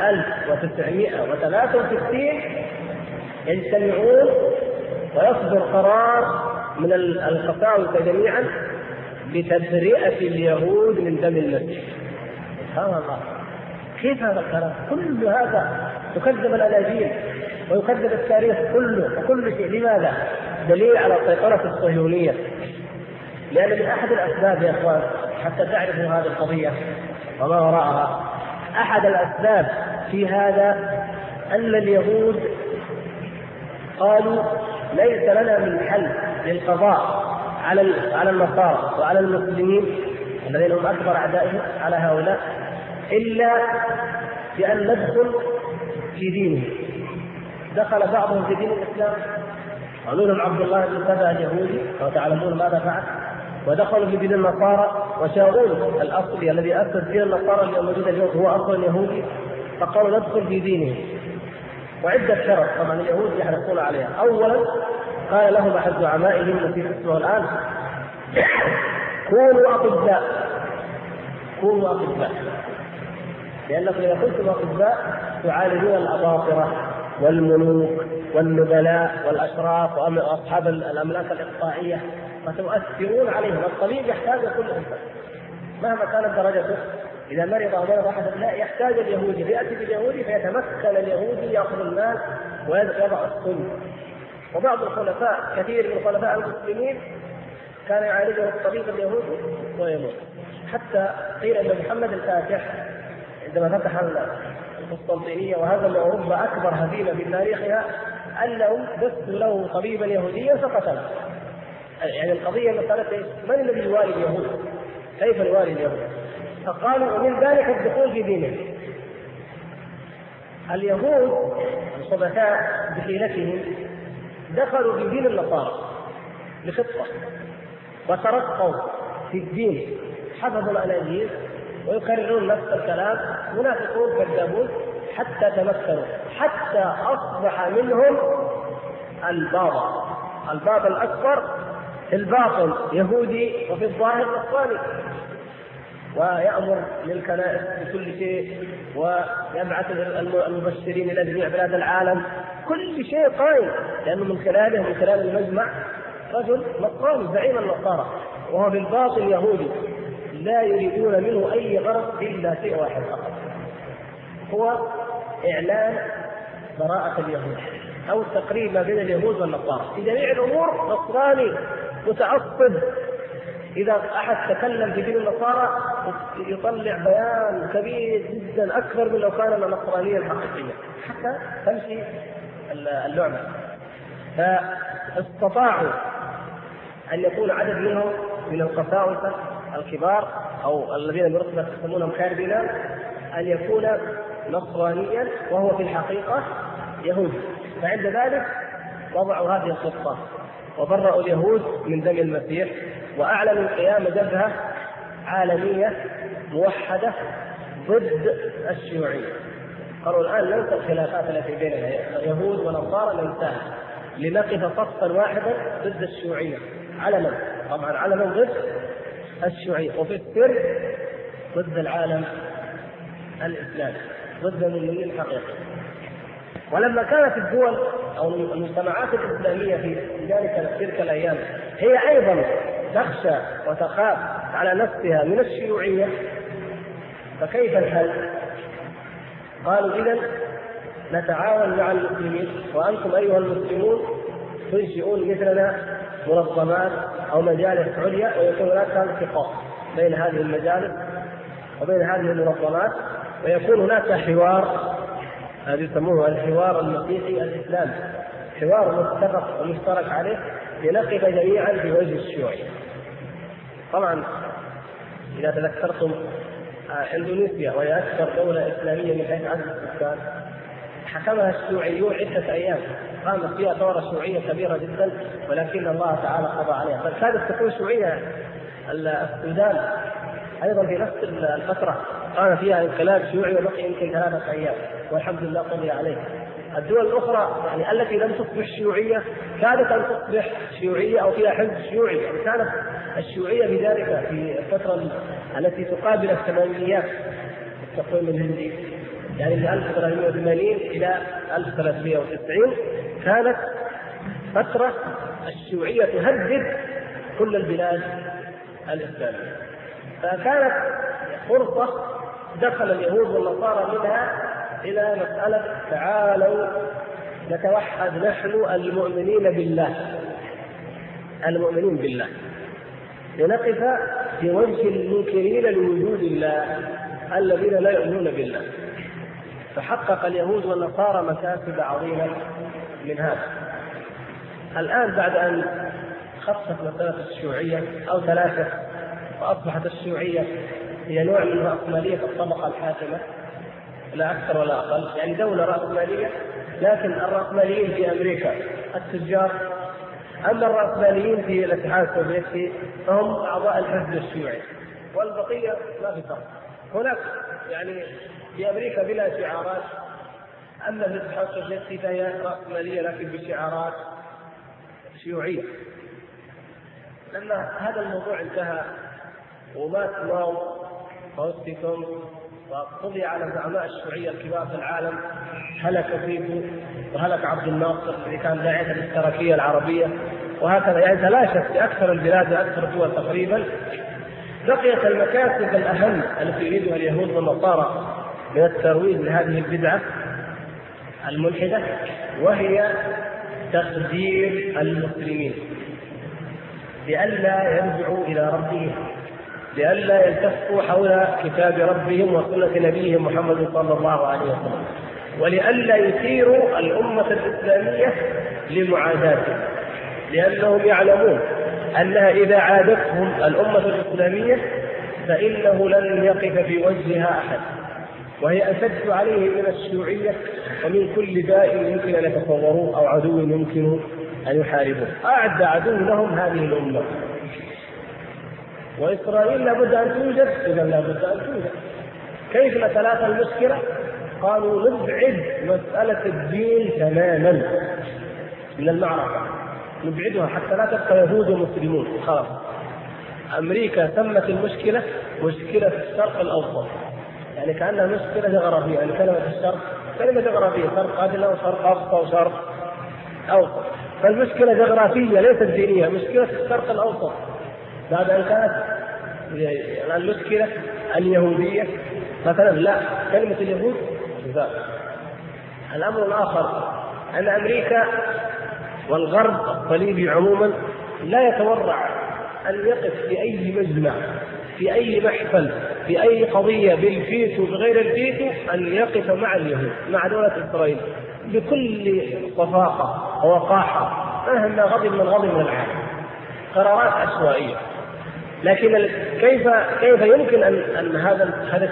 1963 يجتمعون ويصدر قرار من القساوسة جميعا بتبرئة اليهود من دم المسيح. سبحان الله، كيف هذا الكلام؟ كل هذا يكذب الأناجيل ويكذب التاريخ كله وكل شيء. لماذا؟ دليل على سيطرة الصهيونية. لأن من أحد الأسباب يا أخوان حتى تعرفوا هذه القضية وما وراءها، أحد الأسباب في هذا أن اليهود قالوا ليس لنا من حل للقضاء على النصارى وعلى المسلمين الذين هم أكبر أعدائهم على هؤلاء إلا بأن ندخل في دينهم. دخل بعضهم في دين الإسلام، ومنهم عبد الله بن سبأ اليهودي وتعلمون ماذا فعل، ودخلوا في دين النصارى. وشاول الأصلي الذي أسس دين النصارى اليوم موجود اليوم هو أصلا يهودي، فقالوا ندخل في دينهم. وعدة شرط طبعا اليهود يحرصون عليها. أولا قال لهم أحد زعمائهم الذي اسمه الآن كونوا أطباء، لأنكم إذا كنتم أطباء تعالجون الأباطرة والملوك والنبلاء والأشراف وأصحاب الأملاك الإقطاعية فتؤثرون عليهم. الطبيب يحتاج كل إنسان مهما كانت درجته، إذا مرض أو مرض أحد لا يحتاج اليهودي، فيأتي باليهودي فيتمكن اليهودي يأخذ المال ويضع السم. وبعض الخلفاء كثير من خلفاء المسلمين كان يعالجه الطبيب اليهودي ويموت. حتى قيل أن محمد الفاتح عندما فتح القسطنطينية وهزم أوروبا أكبر هزيمة في تاريخها أنهم دسوا له طبيبا يهوديا فقتله. يعني القضية مسألة من الذي يوالي اليهود؟ كيف يوالي اليهود؟ فقالوا ومن ذلك الدخول في دينهم. اليهود الخبثاء بحيلتهم دخلوا في دين النصارى بخطة وترقوا في الدين، حفظوا الأناجيل ويكررون نفس الكلام، منافقون كذابون حتى تمكنوا، حتى أصبح منهم البابا الأكبر في الباطن يهودي وفي الظاهر نصراني، ويأمر للكنائس بكل شيء ويبعث المبشرين إلى جميع بلاد العالم، كل شيء قائم، لأنه من خلال المجمع رجل نصراني زعيم النصارى وهو بالباطن يهودي، لا يريدون منه أي غرض إلا شيء واحد فقط، هو إعلان براءة اليهود أو التقريب ما بين اليهود والنصارى في جميع الأمور. نصراني متعصب، إذا أحد تكلم في دين النصارى يطلع بيان كبير جدا أكبر من لو كان النصرانية الحقيقية حتى تمشي اللعبة. استطاعوا أن يكون عدد منهم من القساوسة الكبار أو الذين برتبة يسمونهم كاردينال أن يكون نصرانيا وهو في الحقيقة يهودي، فعند ذلك وضعوا هذه الخطة وبرأوا اليهود من دم المسيح، وأعلنوا قيام جبهة عالمية موحدة ضد الشيوعية. قالوا الآن ننسى الخلافات التي بيننا يهود ونصارى، ننساها لنقف صفا واحدا ضد الشيوعية علنا، طبعا علنا ضد الشيوعية، وفي السر ضد العالم الإسلامي، ضد المؤمنين الحقيقي. ولما كانت الدول أو المجتمعات الإسلامية في ذلك تلك الأيام هي أيضا تخشى وتخاف على نفسها من الشيوعية، فكيف الحل؟ قالوا إذن نتعاون مع المسلمين، وأنتم أيها المسلمون تنشئون مثلنا منظمات أو مجالس عليا، ويكون هناك التقاء بين هذه المجالس وبين هذه المنظمات، ويكون هناك حوار هذا يسموه الحوار المسيحي الإسلامي، حوار متفق ومشترك عليه لنقف جميعا في وجه الشيوعية. طبعا إذا تذكرتم إندونيسيا وهي أكثر دولة إسلامية من حيث عدد السكان حكمها الشيوعيون عدة أيام، قامت فيها ثورة شيوعية كبيرة جدا، ولكن الله تعالى قضى عليها. بل كانت تكون شيوعية السودان أيضا في نفس الفترة قام فيها انقلاب شيوعي وبقي يمكن 3 أيام والحمد لله قضي عليه. الدول الأخرى يعني التي لم تصبح شيوعية كادت أن تصبح شيوعية أو فيها حزب شيوعي، يعني كانت الشيوعية بذلك في الفترة التي تقابل الثمانينيات التقويم الهندي، يعني من 1880 إلى 1390 كانت فترة الشيوعية تهدد كل البلاد الإسلامية، فكانت فرصة دخل اليهود والنصارى منها إلى مسألة تعالوا نتوحد نحن المؤمنين بالله لنقف في وجه المنكرين لوجود الله الذين لا يؤمنون بالله. فحقق اليهود والنصارى مكاسب عظيمة من هذا. الآن بعد أن خفت مسألة الشيوعية أو 3 وأصبحت الشيوعية هي نوع من رأسمالية الطبقة الحاكمة لا أكثر ولا أقل، يعني دولة رأسمالية، لكن الرأسماليين في أمريكا التجار، أما الرأسماليين في الاتحاد السوفيتي فهم أعضاء الحزب الشيوعي، والبقية ما في فرق. هناك يعني في أمريكا بلا شعارات، أما في الاتحاد السوفيتي فهي رأسمالية لكن بشعارات شيوعية. لما هذا الموضوع انتهى ومات ماو وأوستيكوم وقضي على زعماء الشيوعية الكبار في العالم، هلك تيتو وهلك عبد الناصر الذي كان داعية الاشتراكية العربية، وهكذا يعني تلاشت في أكثر البلاد وأكثر الدول تقريبا. بقيت المكاسب الأهم التي يريدها اليهود والنصارى من الترويج لهذه البدعة الملحدة، وهي تخدير المسلمين لئلا يرجعوا إلى ربهم، لئلا يلتفوا حول كتاب ربهم وسنة نبيهم محمد صلى الله عليه وسلم، ولئلا يثيروا الأمة الإسلامية لمعاداتهم، لأنهم يعلمون أنها إذا عادتهم الأمة الإسلامية فإنه لن يقف في وجهها أحد، وهي أشد عليه من الشيوعية ومن كل داء يمكن أن يتصوروه أو عدو يمكن أن يحاربوه. أعد عدو لهم هذه الأمة، وإسرائيل لابد أن توجد، إذا لابد أن توجد. كيف نتلافى المشكلة؟ قالوا نبعد مسألة الدين تماما من المعركة، نبعدها حتى لا تبقى يهود ومسلمون. خلاص أمريكا سمت المشكلة مشكلة الشرق الأوسط، يعني كأنها مشكلة جغرافية، يعني كلمة الشرق كلمة جغرافية، شرق أدنى وشرق أوسط وشرق أوسط، فالمشكلة جغرافية ليست دينية، مشكلة الشرق الأوسط. بعد أن كانت المشكلة اليهودية مثلا، لا، كلمة اليهود لا. الأمر الآخر أن أمريكا والغرب الصليبي عموما لا يتورع أن يقف في أي مجمع، في أي محفل، في أي قضية بالفيتو بغير الفيتو، أن يقف مع اليهود، مع دولة إسرائيل بكل صفاقة ووقاحة مهما غضب من العالم، قرارات عشوائية. لكن كيف يمكن أن هذا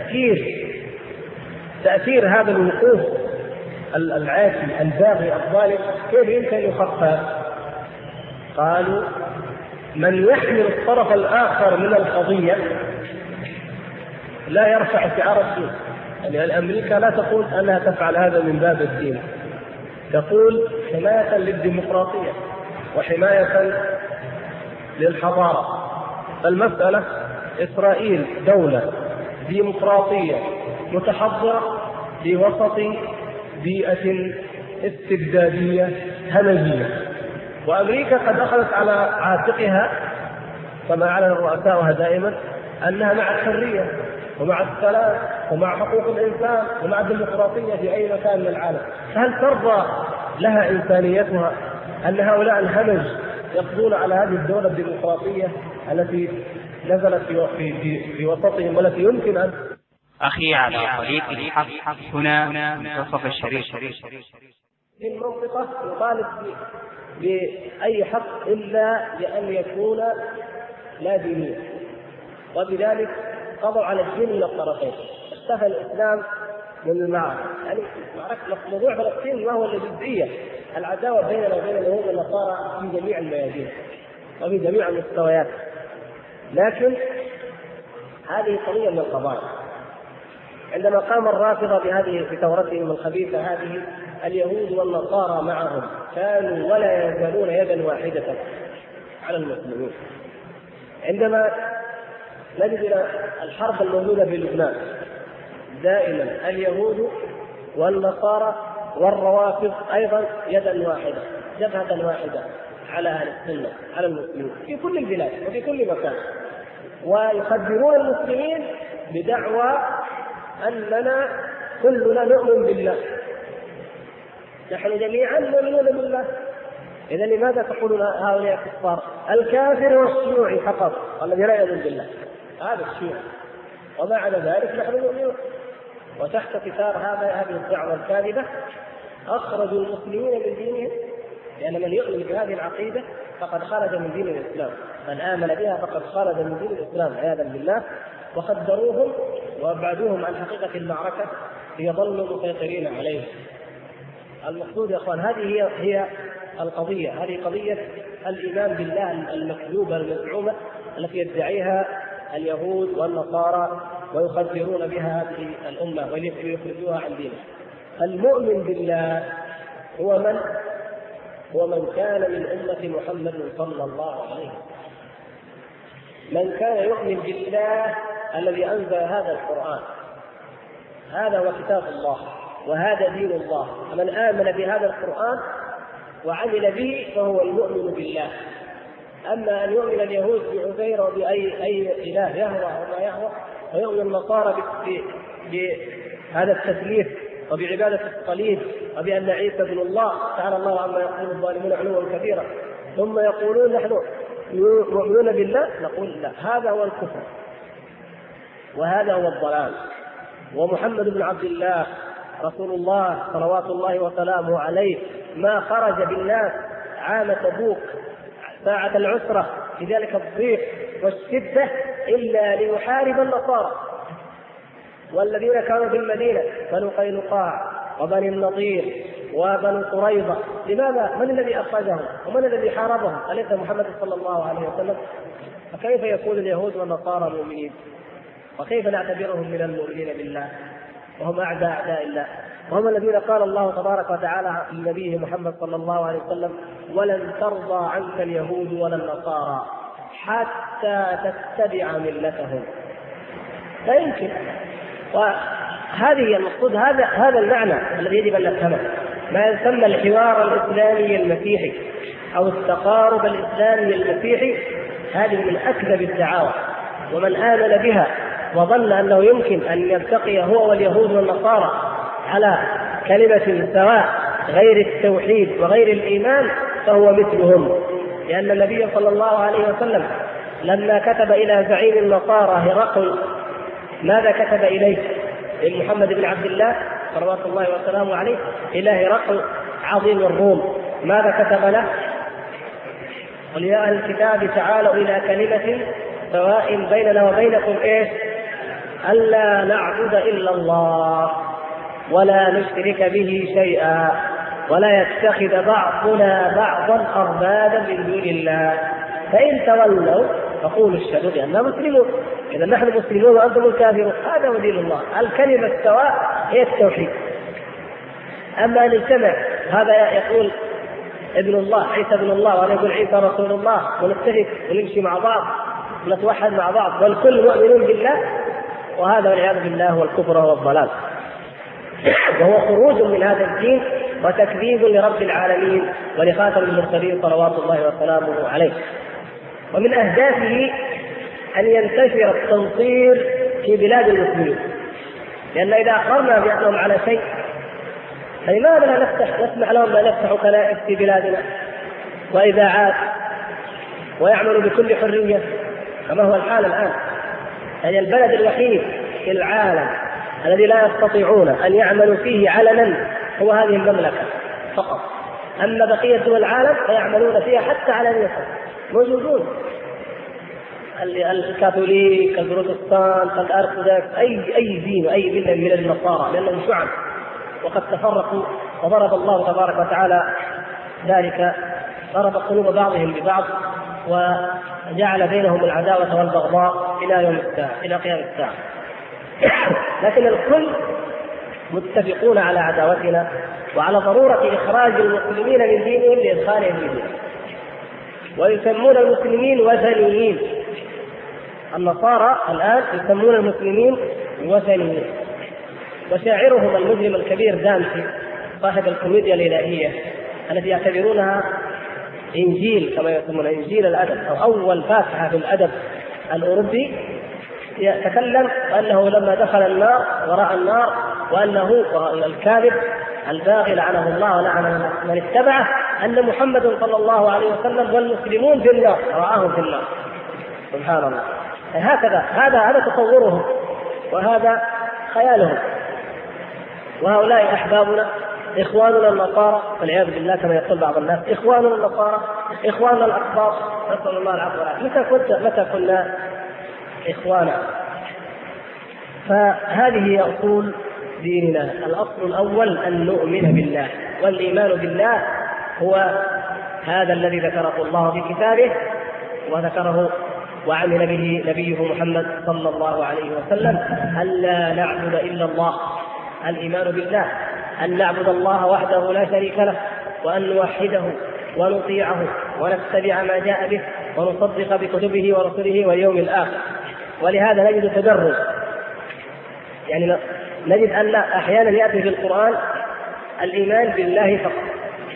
تأثير هذا الوقوف العاتي الباغي الظالم كيف يمكن أن يخفف؟ قالوا من يحمل الطرف الآخر من القضية لا يرفع شعار الدين. يعني أمريكا لا تقول أنها تفعل هذا من باب الدين، تقول حماية للديمقراطية وحماية للحضارة. المسألة إسرائيل دولة ديمقراطية متحضرة في وسط بيئة استبدادية همجية، وأمريكا قد أخذت على عاتقها كما أعلن رؤساؤها دائما أنها مع الحرية ومع السلام ومع حقوق الإنسان ومع الديمقراطية في أي مكان من العالم. فهل ترضى لها إنسانيتها أن هؤلاء الهمج يقضون على هذه الدولة الديمقراطية التي نزلت في وسطهم والتي يمكن أن أخي على طريق الحق هنا منتصف الشريط. في المنطقة يطالب بأي حق إلا بأن يكون لا دينيا، وبذلك قضوا على الدين من الطرفين. اختفى الإسلام من المعركة. يعني موضوع فلسطين ما هو الجزئية، العداوة بيننا وبين اليهود والنصارى في جميع الميادين وفي جميع المستويات، لكن هذه قضية من القضايا. عندما قام الرافضة بثورتهم الخبيثة هذه، اليهود والنصارى معهم كانوا ولا يزالون يدا واحدة على المسلمين. عندما نجد الحرب الموجودة في لبنان دائما اليهود والنصارى والروافض أيضا يدا واحدة، جبهة واحدة على أهل السنة على المسلمين في كل البلاد وفي كل مكان، ويخدرون المسلمين بدعوى أننا كلنا نؤمن بالله، نحن جميعا مؤمنون بالله. إذا لماذا تقولون هؤلاء كفار؟ الكافر والشيوعي فقط الذي لا يؤمن بالله هذا الشيوعي، وما عدا ذلك نحن مؤمنون. وتحت ستار هذه الدعوة الكاذبة أخرجوا المسلمين من دينهم، لأن من يؤمن بهذه العقيدة فقد خرج من دين الإسلام، من آمن بها فقد خرج من دين الإسلام عياذا بالله، وخدروهم وأبعدوهم عن حقيقة المعركة ليظلوا مسيطرين عليه. المقصود يا أخوان هذه هي القضية، هذه قضية الإيمان بالله المكذوبة المزعومة التي يدعيها اليهود والنصارى ويخدرون بها هذه الأمة ويخرجوها عن دينها. المؤمن بالله هو من كان من أمة محمد صلى الله عليه وسلم، من كان يؤمن بالله الذي أنزل هذا القرآن، هذا هو كتاب الله وهذا دين الله. من آمن بهذا القرآن وعمل به فهو المؤمن بالله. أما أن يؤمن اليهود بعزير وبأي إله يهوى وما يهوى، ويؤمن النصارى بهذا التثليث وبعبادة الصليب وبأن عيسى ابن الله تعالى الله عما يقول الظالمون علوا كبيرا، ثم يقولون نحن يؤمنون بالله، نقول لا، هذا هو الكفر وهذا هو الضلال. ومحمد بن عبد الله رسول الله صلوات الله وسلامه عليه ما خرج بالناس عام تبوك ساعة العسرة في ذلك الضيق والشدة إلا ليحارب النصارى والذين كانوا في المدينة، بنو قينقاع وبني النضير وبنو قريظة. لماذا؟ من الذي أخرجهم ومن الذي حاربهم؟ أليس محمد صلى الله عليه وسلم؟ فكيف يكون اليهود والنصارى مؤمنين؟ وكيف نعتبرهم من المؤمنين بالله وهم أعداء الله؟ وهم الذين قال الله تبارك وتعالى لنبيه محمد صلى الله عليه وسلم: ولن ترضى عنك اليهود ولا النصارى حتى تتبع ملتهم. لا يمكن. وهذه المقصود، هذا المعنى الذي يجب أن نفهمه، ما يسمى الحوار الإسلامي المسيحي أو التقارب الإسلامي المسيحي. هذه من أكذب الدعاوى، ومن آمن بها وظن أنه يمكن أن يلتقي هو واليهود والنصارى على كلمة سواء غير التوحيد وغير الإيمان فهو مثلهم. لأن النبي صلى الله عليه وسلم لما كتب إلى زعيم النصارى هرقل ماذا كتب إليه؟ محمد بن عبد الله صلوات الله وسلامه عليه إلى هرقل عظيم الروم، ماذا كتب له؟ قل يا أهل الكتاب تعالوا إلى كلمة سواء بيننا وبينكم إيه؟ ألا نعبد إلا الله ولا نشرك به شيئا ولا يتخذ بعضنا بعضا أربابا من دون الله فإن تولوا فقولوا اشهدوا بأننا مسلمون. إذا نحن مسلمون وأنتم الكافرون، هذا هو دين الله. الكلمة السواء هي التوحيد. أما أن نجتمع هذا يقول ابن الله عيسى ابن الله وأنا يقول عيسى رسول الله ونتفق ونمشي مع بعض ونتوحد مع بعض والكل مؤمنون بالله، وهذا والعياذ بالله هو الكفر والضلال، وهو خروج من هذا الدين وتكذيب لرب العالمين ولخاتم المرسلين صلوات الله وسلامه عليه. ومن أهدافه أن ينتشر التنصير في بلاد المسلمين، لأن إذا أقررنا بأنهم على شيء فلماذا لا نسمح لهم لا نفتح كنائس في بلادنا وإذاعات ويعملوا بكل حرية كما هو الحال الآن؟ يعني البلد الوحيد في العالم الذي لا يستطيعون أن يعملوا فيه علنا هو هذه المملكة فقط، أما بقية دول العالم فيعملون فيها حتى علنية موجودون، الكاثوليك، البروتستان، الأرثوذكس، أي دين وأي ملة من النصارى، لأنهم شعب وقد تفرقوا، وضرب الله تبارك وتعالى ذلك، ضرب قلوب بعضهم ببعض وجعل بينهم العداوة والبغضاء إلى يوم الساعة، إلى قيام الساعة. لكن الكل متفقون على عداوتنا وعلى ضرورة إخراج المسلمين من دينهم لإدخالهم في دينهم، ويسمون المسلمين وثنيين. النصارى الآن يسمون المسلمين وثنيين، وشاعرهم المجرم الكبير دانتي صاحب الكوميديا الإلهية التي يعتبرونها إنجيل كما يسمون إنجيل الأدب أو أول فاتحة في الأدب الأوروبي، يتكلم أنه لما دخل النار وراء النار وأنه الكاذب الباغي لعنه الله ولعن من اتبعه أن محمد صلى الله عليه وسلم والمسلمون في النار، رآهم في النار. سبحان الله. هذا تصورهم وهذا خيالهم. وهؤلاء أحبابنا إخواننا النصارى والعياذ بالله كما يقول بعض الناس، إخواننا النصارى إخواننا الأقباط، نسأل الله العفو والعافية. متى كنا إخوانا؟ فهذه هي أصول ديننا. الأصل الأول أن نؤمن بالله، والإيمان بالله هو هذا الذي ذكره الله في كتابه وذكره وعمل به نبيه محمد صلى الله عليه وسلم، ألا نعبد إلا الله. الإيمان بالله أن نعبد الله وحده لا شريك له، وأن نوحده ونطيعه ونتبع ما جاء به ونصدق بكتبه ورسله واليوم الآخر. ولهذا نجد تدرج، يعني نجد أن أحيانا يأتي في القرآن الإيمان بالله فقط،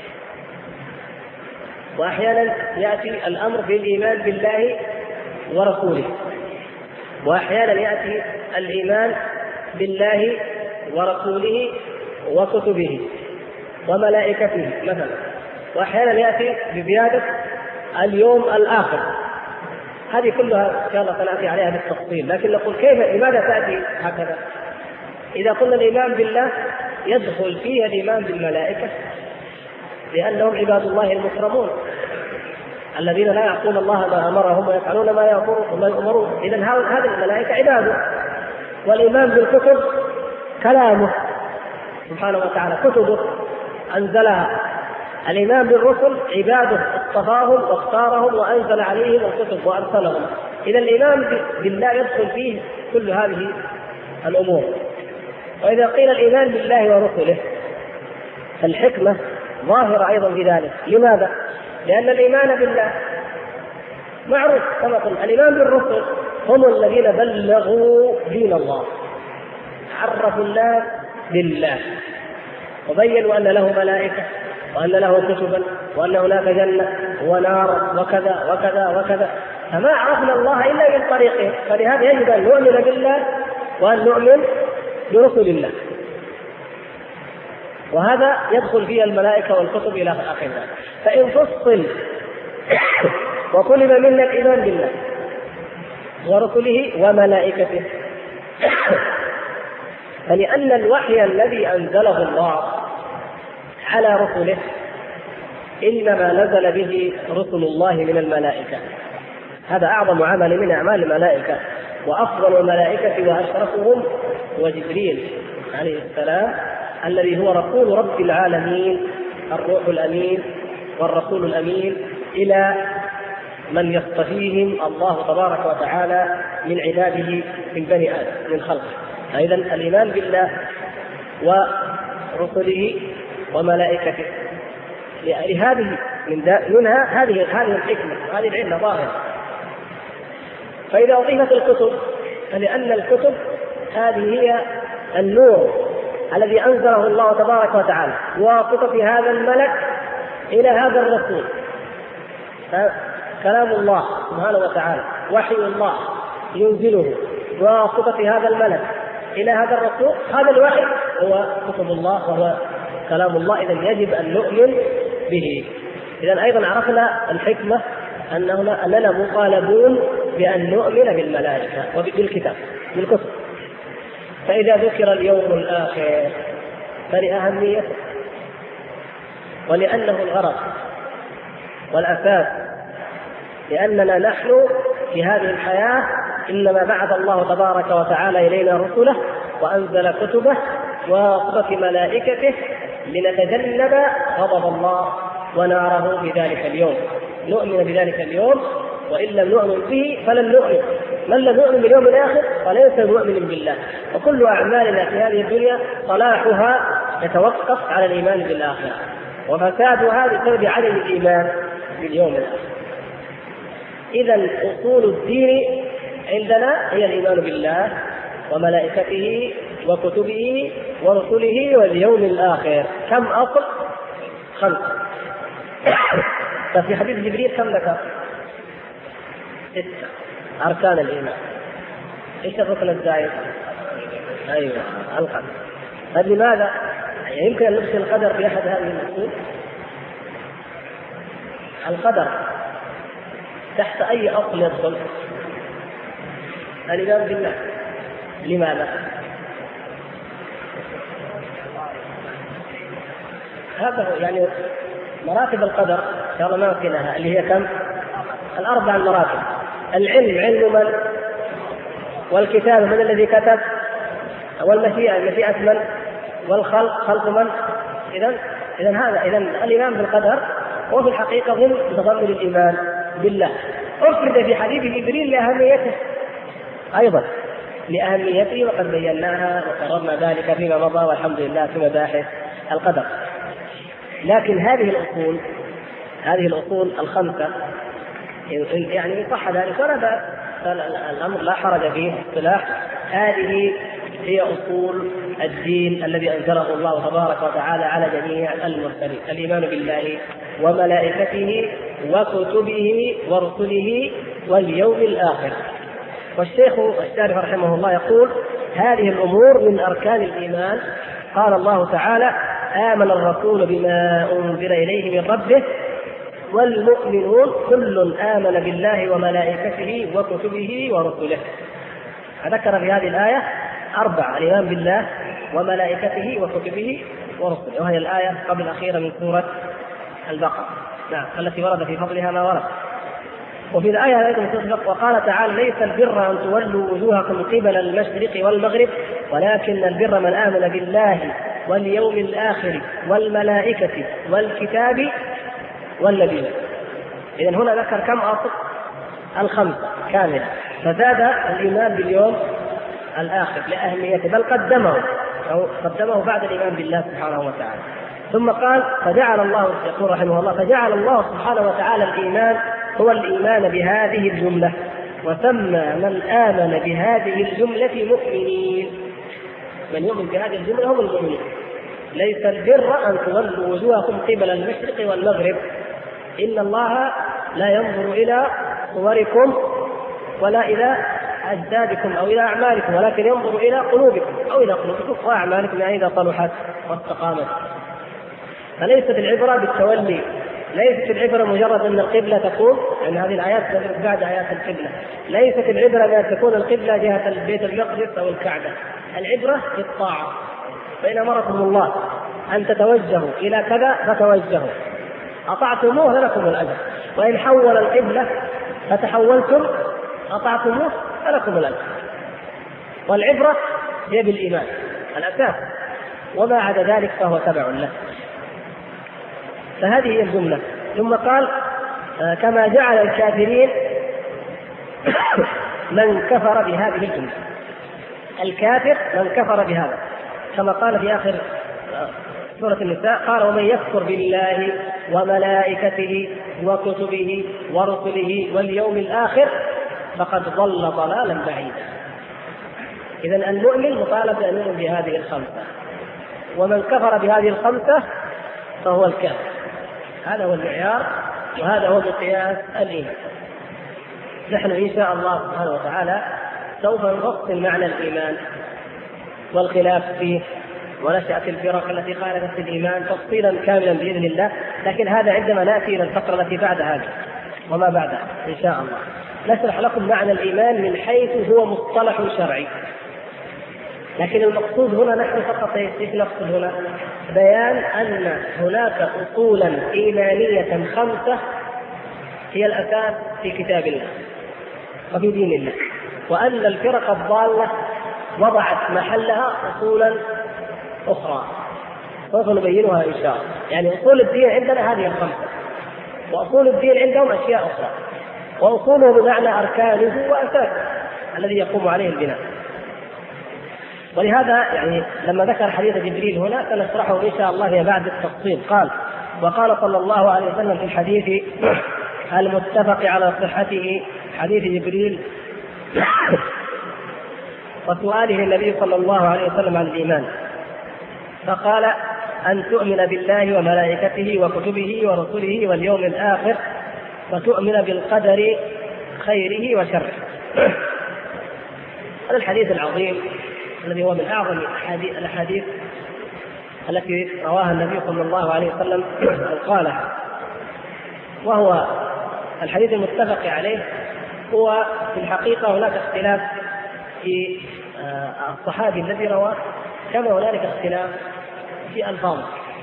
وأحيانا يأتي الأمر بالإيمان بالله ورسوله، وأحيانا يأتي الإيمان بالله ورسوله وكتبه وملائكته مثلا، وأحيانا يأتي بزيادة اليوم الآخر. هذه كلها إن شاء الله سنأتي عليها بالتفصيل، لكن نقول لماذا تأتي هكذا؟ إذا قلنا الإيمان بالله يدخل فيه الإيمان بالملائكة، لأنهم عباد الله المكرمون الذين لا يعصون الله ما أمرهم ويفعلون ما يؤمرون. إذن هذه الملائكة عباده. والإيمان بالكتب كلامه سبحانه وتعالى، كتبه أنزلها. الإيمان بالرسل عباده اصطفاهم واختارهم وأنزل عليهم الكتب وأرسلهم. إذا الإيمان بالله يدخل فيه كل هذه الأمور. وإذا قيل الإيمان بالله ورسله فالحكمة ظاهرة أيضا في ذلك. لماذا؟ لأن الإيمان بالله معروف كما قلنا. الإيمان بالرسل هم الذين بلغوا دين الله، عرفوا الناس بالله وبينوا أن له ملائكة وأن له كتبا وأن هناك جنة ونار وكذا وكذا وكذا، فما عرفنا الله إلا من طريقه. فلهذا يجب أن نؤمن بالله وأن نؤمن برسل الله، وهذا يدخل فيه الملائكة والكتب إلى آخر ذلك. فإن فصل وطلب منا الإيمان بالله ورسله وملائكته، فلأن الوحي الذي أنزله الله على رسله إنما نزل به رسل الله من الملائكة. هذا أعظم عمل من أعمال الملائكة، وأفضل الملائكة وأشرفهم هو جبريل عليه السلام الذي هو رسول رب العالمين، الروح الأمين والرسول الأمين إلى من يصطفيهم الله تبارك وتعالى من عباده من بني آدم من خلقه. أيضا الإيمان بالله ورسله وملائكته لهذه منها هذه الحكمة وهذه العلة ظاهرة. فإذا أضيفت الكتب فلأن الكتب هذه هي النور الذي أنزله الله تبارك وتعالى بواسطة هذا الملك إلى هذا الرسول. كلام الله سبحانه وتعالى وحي الله ينزله بواسطة هذا الملك إلى هذا الرسول، هذا الوحي هو كتب الله وهو كلام الله، إذن يجب أن نؤمن به. إذن أيضا عرفنا الحكمة أننا مطالبون بأن نؤمن بالملائكة وبالكتاب بالكتب. فإذا ذكر اليوم الآخر فلأهميته ولأنه الغرض والأساس، لأننا نحن في هذه الحياة إنما بعث الله تبارك وتعالى إلينا رسله وأنزل كتبه ووصف ملائكته لنتجنب غضب الله وناره في ذلك اليوم. نؤمن بذلك اليوم، وإن لم نؤمن به فلن نؤمن. من لم يؤمن باليوم الآخر فليس مؤمن بالله. وكل أعمالنا في هذه الدنيا صلاحها يتوقف على الإيمان بالآخرة، وفسادها بسبب عدم الإيمان باليوم الآخر. إذن أصول الدين عندنا هي الإيمان بالله وملائكته وكتبه ورسله واليوم الآخر. كم أصل؟ 5. ففي حديث جبريل كم ذكر؟ 6 أركان الإيمان. إيش الركن الزائد؟ أيوة القدر. طيب لماذا؟ يمكن أن نفصل القدر في أحد هذه الأصول؟ القدر تحت أي أصل يدخل؟ الإيمان بالله. لماذا؟ هذا يعني مراتب القدر إن شاء الله ما وكلها، اللي هي كم؟ 4 المراتب. العلم علم من؟ والكتاب من الذي كتب؟ والمشيئة مشيئة من؟ والخلق خلق من؟ إذن الإيمان بالقدر هو في الحقيقة ضمن متضمن الإيمان بالله. أفرد في حديث جبريل لأهميته أيضا، لأهميته وقد بيناها وقررنا ذلك فيما مضى والحمد لله في مباحث القدر. لكن هذه الأصول 5 يعني صح ذلك ولا بأس، الأمر لا حرج فيه اصطلاح. هذه هي أصول الدين الذي أنزله الله تبارك وتعالى على جميع المرسلين: الإيمان بالله وملائكته وكتبه ورسله واليوم الآخر. والشيخ الشارح رحمه الله يقول: هذه الأمور من أركان الإيمان. قال الله تعالى: آمن الرسول بما أنزل إليه من ربه والمؤمنون كل آمن بالله وملائكته وكتبه ورسله. فذكر في هذه الآية 4: الإيمان بالله وملائكته وكتبه ورسله، وهي الآية قبل الأخيرة من سورة البقرة، نعم، التي ورد في فضلها ما ورد. وفي الآية أيضا وقال تعالى: ليس البر أن تولوا وجوهكم قبل المشرق والمغرب ولكن البر من آمن بالله واليوم الآخر والملائكة والكتاب والنبيين. إذن هنا ذكر كم أصل؟ 5 كاملة، فزاد الإيمان باليوم الآخر لأهميته، بل قدمه بعد الإيمان بالله سبحانه وتعالى. ثم قال: فجعل الله، يقول رحمه الله: فجعل الله سبحانه وتعالى الإيمان هو الإيمان بهذه الجملة، وسمى من آمن بهذه الجملة مؤمنين. من يؤمن بهذه الجملة هم المؤمنين. ليس البر أن تولوا وجوهكم قبل المشرق والمغرب، إن الله لا ينظر إلى صوركم ولا إلى أجسادكم أو إلى أعمالكم، ولكن ينظر إلى قلوبكم أو إلى قلوبكم وأعمالكم يعني إذا صلحت واستقامت. فليست العبرة بالتولي، ليست العبرة مجرد أن القبلة تكون، لأن هذه الآيات بعد آيات القبلة، ليست العبرة بأن تكون القبلة جهة البيت المقدس أو الكعبة، العبرة بالطاعة. فإن أمركم الله أن تتوجهوا إلى كذا فتوجهوا، أطعتموه فلكم الأجر، وإن حول القبلة فتحولتم أطعتموه فلكم الأجر. والعبرة هي بالإيمان الأساس، وما عدا ذلك فهو تبع له. فهذه هي الجملة. ثم قال كما جعل الكافرين من كفر بهذه الجملة، الكافر من كفر بهذا، كما قال في آخر سورة النساء قال ومن يكفر بالله وملائكته وكتبه ورسله واليوم الآخر فقد ضل ضلالا بعيدا. إذن المؤمن مطالب أن يؤمن بهذه الخمسة، ومن كفر بهذه الخمسة فهو الكافر. هذا هو المعيار، وهذا هو مقياس الإيمان. نحن إن شاء الله سبحانه وتعالى سوف نفصل معنى الإيمان والخلاف فيه ونشأة الفرق التي خالفت الإيمان تفصيلا كاملا بإذن الله، لكن هذا عندما نأتي إلى الفقرة التي بعد هذا وما بعدها إن شاء الله نشرح لكم معنى الإيمان من حيث هو مصطلح شرعي. لكن المقصود هنا نحن فقط ايش نقصد هنا؟ بيان أن هناك أصولا إيمانية خمسة هي الأساس في كتاب الله وفي دين الله، وأن الفرق الضالة وضعت محلها أصولا أخرى سوف نبينها إن شاء الله. يعني أصول الدين عندنا هذه الخمسة، وأصول الدين عندهم أشياء أخرى، وأصوله بمعنى أركانه وأساسه الذي يقوم عليه البناء. ولهذا يعني لما ذكر حديث جبريل هنا سنشرحه إن شاء الله بعد التفصيل. قال وقال صلى الله عليه وسلم في الحديث المتفق على صحته حديث جبريل وسؤاله النبي صلى الله عليه وسلم عن الإيمان، فقال أن تؤمن بالله وملائكته وكتبه ورسله واليوم الآخر وتؤمن بالقدر خيره وشره. هذا الحديث العظيم الذي هو من أعظم الأحاديث التي رواها النبي صلى الله عليه وسلم قالها، وهو الحديث المتفق عليه. هو في الحقيقة هناك اختلاف في الصحابي الذي رواه، كما هنالك اختلاف في ألفاظه.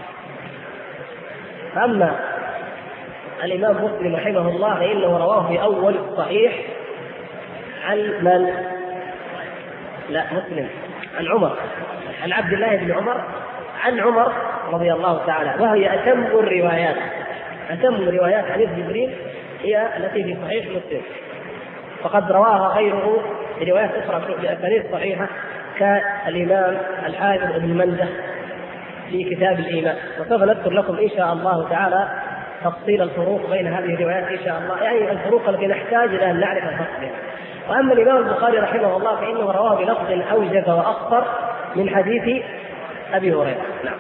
أما الإمام مسلم رحمه الله فإنه رواه في أول الصحيح عن من؟ لا مسلم عن عمر، عن عبد الله بن عمر عن عمر رضي الله تعالى، وهي أتم الروايات. أتم روايات حديث جبريل هي التي في صحيح مسلم، وقد رواها غيره بروايات أخرى بأسانيد صحيحة كالإمام الحافظ ابن منده في كتاب الإيمان. وسوف نذكر لكم إن شاء الله تعالى تفصيل الفروق بين هذه الروايات إن شاء الله، يعني الفروق التي نحتاج إلى أن نعرف الفرق بينها. وأما الإمام البخاري رحمه الله فإنه رواه بلفظ أوجز وأخطر من حديث أبي هريرة. نعم.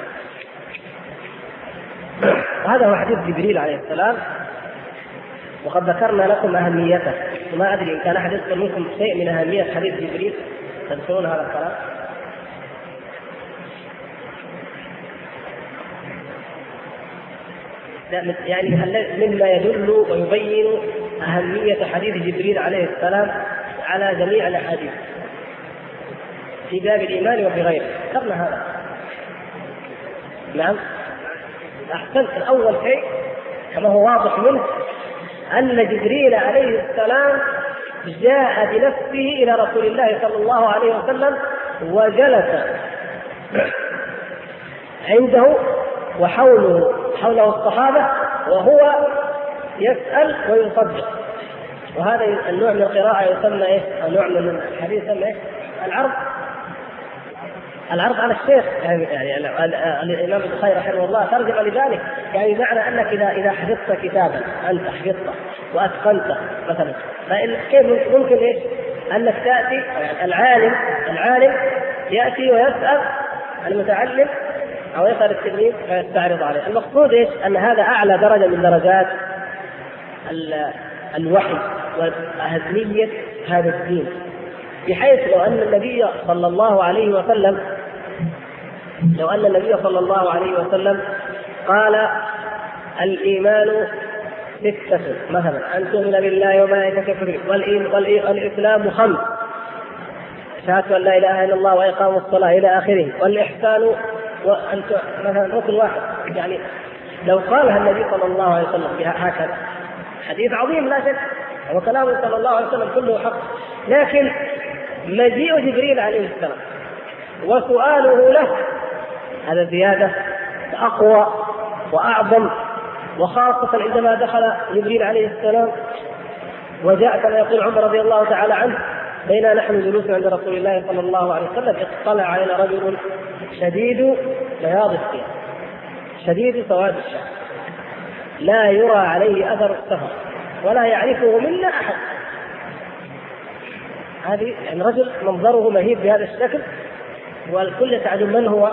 وهذا هو حديث جبريل عليه السلام، وقد ذكرنا لكم أهميته، وما أدري إن كان أحد يذكر منكم شيء من أهمية حديث جبريل تذكرون هذا الكلام؟ يعني مما يدل ويبين أهمية حديث جبريل عليه السلام على جميع الأحاديث في باب الإيمان وفي غيره. ذكرنا هذا. نعم أحسنت. الأول شيء كما هو واضح منه أن جبريل عليه السلام جاء بنفسه إلى رسول الله صلى الله عليه وسلم وجلس عنده وحوله الصحابة وهو يسأل ويصدق. وهذا النوع من القراءة يسمى إيه؟ النوع من الحديث يسمى إيه؟ العرض على الشيخ. يعني الإمام البخاري رحمه الله ترجم لذلك، يعني معنى أنك إذا حفظت كتابا أنت حفظته وأتقنته مثلا، كيف ممكن إيه؟ أنك تأتي يعني العالم يأتي ويسأل المتعلم أو يسأل التلميذ فيستعرض عليه. المقصود إيش؟ أن هذا أعلى درجة من درجات الوحي وأهمية هذا الدين، بحيث لو أن النبي صلى الله عليه وسلم قال الإيمان 6 مثلا، أن تؤمن بالله وملائكته والإسلام 5، شهادة أن لا إله إلا الله وإقام الصلاة إلى آخره، والإحسان وأن مثلا ركن واحد، يعني لو قالها النبي صلى الله عليه وسلم هكذا حديث عظيم لا شك، وكلامه صلى الله عليه وسلم كله حق، لكن مجيء جبريل عليه السلام وسؤاله له هذا زيادة أقوى وأعظم، وخاصة عندما دخل جبريل عليه السلام وجاء كما يقول عمر رضي الله تعالى عنه: بينا نحن جلوس عند رسول الله صلى الله عليه وسلم اطلع علينا رجل شديد بياض الثياب شديد سواد الشعر لا يرى عليه أثر السفر ولا يعرفه منا أحد. هذه يعني رجل منظره مهيب بهذا الشكل والكل يتعجب من هو.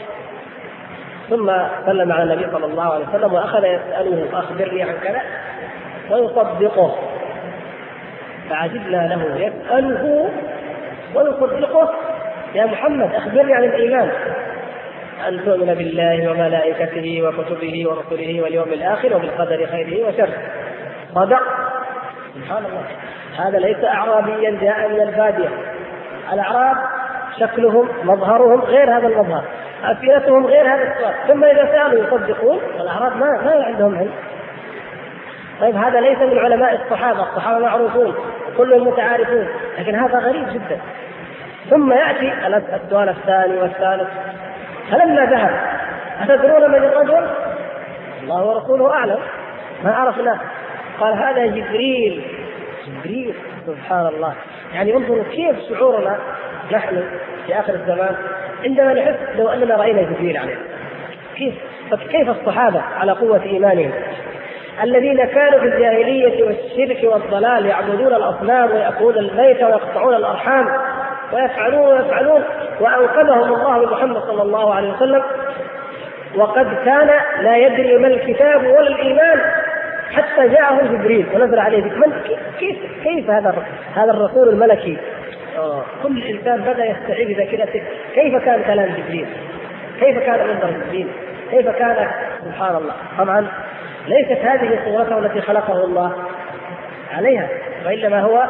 ثم سلم على النبي صلى الله عليه وسلم وأخذ يسأله: أخبرني عن كذا، ويصدقه. فعجبنا له يسأله ويصدقه: يا محمد أخبرني عن الإيمان، أن تؤمن بالله وملائكته وكتبه ورسله واليوم الآخر وبالقدر خيره وشره. صدق. سبحان الله، هذا ليس أعرابيا جاء من البادية. الأعراب شكلهم مظهرهم غير هذا المظهر، أسئلتهم غير هذا السؤال، ثم إذا سألوا يصدقون. الأعراب ما عندهم علم. طيب هذا ليس من علماء الصحابة معروفون كلهم متعارفون، لكن هذا غريب جدا. ثم يأتي السؤال الثاني والثالث. فلما ذهب: أتدرون من الرجل؟ الله ورسوله أعلم، ما عرفناه. قال: هذا جبريل. جبريل، سبحان الله. يعني انظروا كيف شعورنا نحن في آخر الزمان عندما نحس لو أننا رأينا جبريل عليه. كيف الصحابة على قوة إيمانهم الذين كانوا في الجاهلية والشرك والضلال يعبدون الأصنام ويأكلون الميت ويقطعون الأرحام ويفعلون وأنقذهم الله بمحمد صلى الله عليه وسلم، وقد كان لا يدري ما الكتاب ولا الإيمان حتى جاءه جبريل ونزل عليه كيف هذا الرسول الملكي. كل إنسان بدأ يستعيد ذاكرته كيف كان كلام جبريل، كيف كان منظر جبريل، كيف كان. سبحان الله. طبعا ليست هذه صورته التي خلقه الله عليها، وإنما هو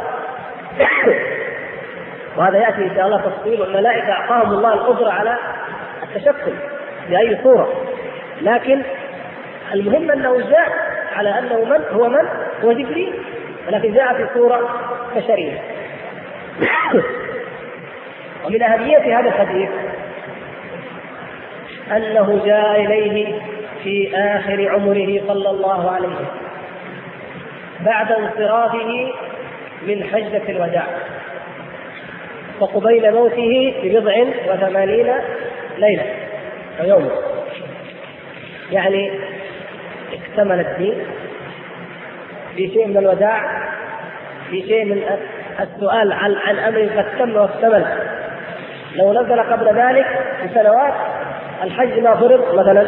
وهذا يأتي إن شاء الله تفصيل. الملائكة أعطاهم الله القدرة على التشكل بأي صورة، لكن المهم أنه جاء على أنه هو جبريل، ولكن جاء في صورة بشرية. ومن أهمية هذا الحديث أنه جاء إليه في آخر عمره صلى الله عليه وسلم بعد انصرافه من حجة الوداع، وقبيل موته ب80 ليلة ويوم. يعني اكتمل الدين بشيء من الوداع، بشيء من السؤال عن أمر قد تم واكتمل. لو نزل قبل ذلك بسنوات الحج ما فرض مثلا،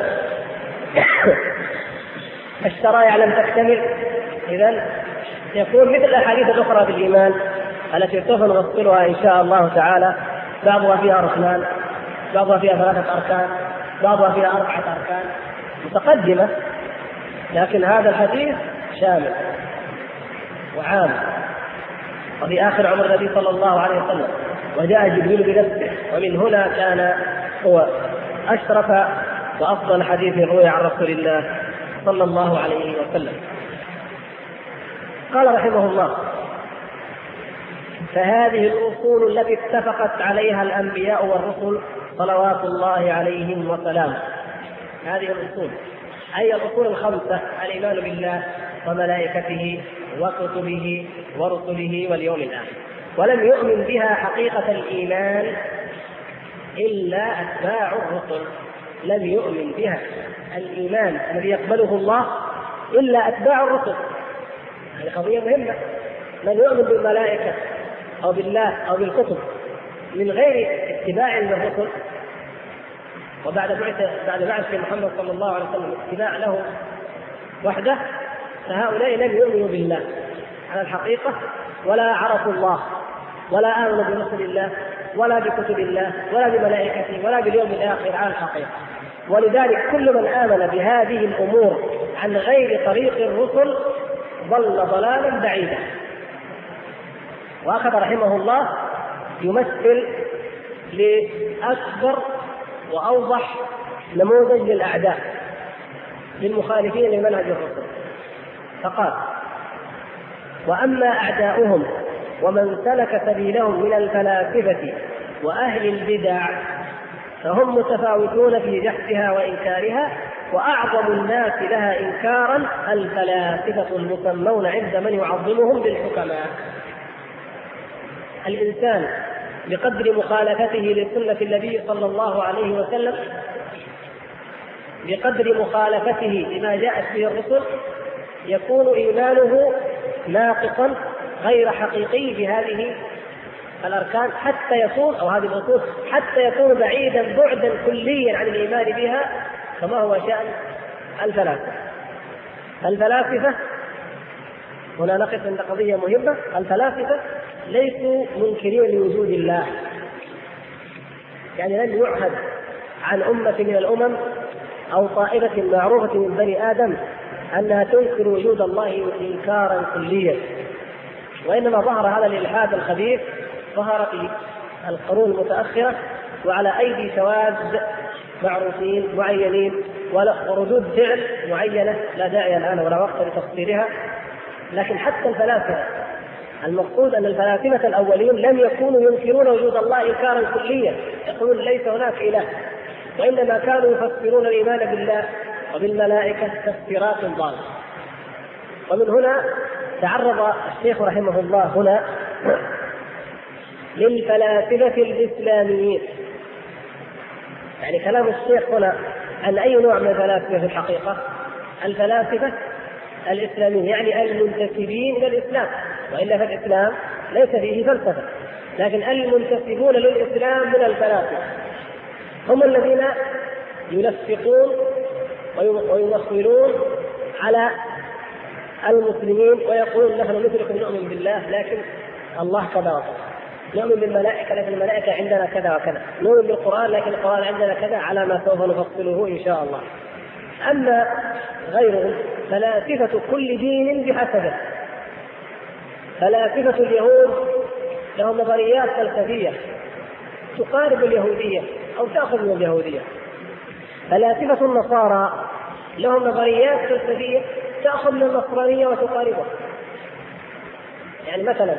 الشرائع لم تكتمل، إذن يكون مثل الأحاديث الأخرى بالإيمان التي سوف نفصلها إن شاء الله تعالى. بعضها فيها ركنان، بعضها فيها 3 أركان، بعضها فيها 4 أركان متقدمة، لكن هذا الحديث شامل وعام. وفي آخر عمر النبي صلى الله عليه وسلم وجاء جبريل بنفسه، ومن هنا كان هو أشرف وأفضل حديث روي عن رسول الله صلى الله عليه وسلم. قال رحمه الله: فهذه الأصول التي اتفقت عليها الأنبياء والرسل صلوات الله عليهم وسلامه. هذه الأصول أي الأصول 5: الإيمان بالله وملائكته وكتبه ورسله واليوم الآخر. ولم يؤمن بها حقيقة الإيمان إلا أتباع الرسل. لم يؤمن بها الإيمان الذي يقبله الله إلا أتباع الرسل. هذه قضية مهمة. من يؤمن بالملائكة أو بالله أو بالكتب من غير اتباع للرسل، وبعد بعث محمد صلى الله عليه وسلم اتباع له وحده، فهؤلاء لم يؤمنوا بالله على الحقيقة، ولا عرفوا الله، ولا آمنوا برسل الله، ولا بكتب الله، ولا بملائكته، ولا باليوم الآخر على الحقيقة. ولذلك كل من آمن بهذه الأمور عن غير طريق الرسل ضل ضلالا بعيدا. وأخذ رحمه الله يمثل لأكبر وأوضح نموذج للأعداء للمخالفين لمنهج الرسل، فقال: وأما أعداؤهم ومن سلك سبيلهم من الفلاسفة وأهل البدع فهم متفاوتون في جحدها وإنكارها، وأعظم الناس لها إنكارا الفلاسفة المسمون عند من يعظمهم بالحكماء. الإنسان بقدر مخالفته لسنة النبي صلى الله عليه وسلم، بقدر مخالفته لما جاءت به الرسل، يكون إيمانه ناقصا غير حقيقي بهذه الأركان حتى يكون، أو هذه الأصول حتى يكون بعيدا بعدا كليا عن الإيمان بها، كما هو شأن الفلاسفة. الفلاسفة هنا نقف عند قضية مهمة: الفلاسفة ليسوا منكرين لوجود الله، يعني لن يعهد عن أمة من الأمم أو طائفة معروفة من بني آدم أنها تنكر وجود الله إنكارا كليا، وإنما ظهر هذا الإلحاد الخبيث ظهر في القرون المتأخرة وعلى أيدي شواذ معروفين معينين وردود فعل معينة لا داعي الآن ولا وقت لتفصيلها. لكن حتى الفلاسفة، المقصود أن الفلاسفة الأولين لم يكونوا ينكرون وجود الله إنكارا كليا، يقولون ليس هناك إله، وإنما كانوا يفسرون الإيمان بالله وبالملائكة تفسيرات ضالة. ومن هنا تعرض الشيخ رحمه الله هنا للفلاسفة الإسلاميين. يعني كلام الشيخ هنا عن أي نوع من الفلاسفة في الحقيقة؟ الفلاسفة الإسلاميين، يعني المنتسبين إلى الإسلام، وإلا فالإسلام ليس فيه فلسفة، لكن المنتسبون للإسلام من الفلاسفة هم الذين يلفقون ويمثلون على المسلمين ويقولون: نحن ندرك نؤمن بالله لكن الله كذا وكذا، نؤمن بالملائكة لكن الملائكة عندنا كذا وكذا، نؤمن بالقرآن لكن القرآن عندنا كذا، على ما سوف نفصله إن شاء الله. أما غيرهم فلاسفة كل دين بحسبه. فلاسفة اليهود لهم نظريات فلسفية تقارب اليهودية أو تأخذ من اليهودية. فلاسفة النصارى لهم نظريات فلسفية تأخذ من النصرانية وتقاربها. يعني مثلا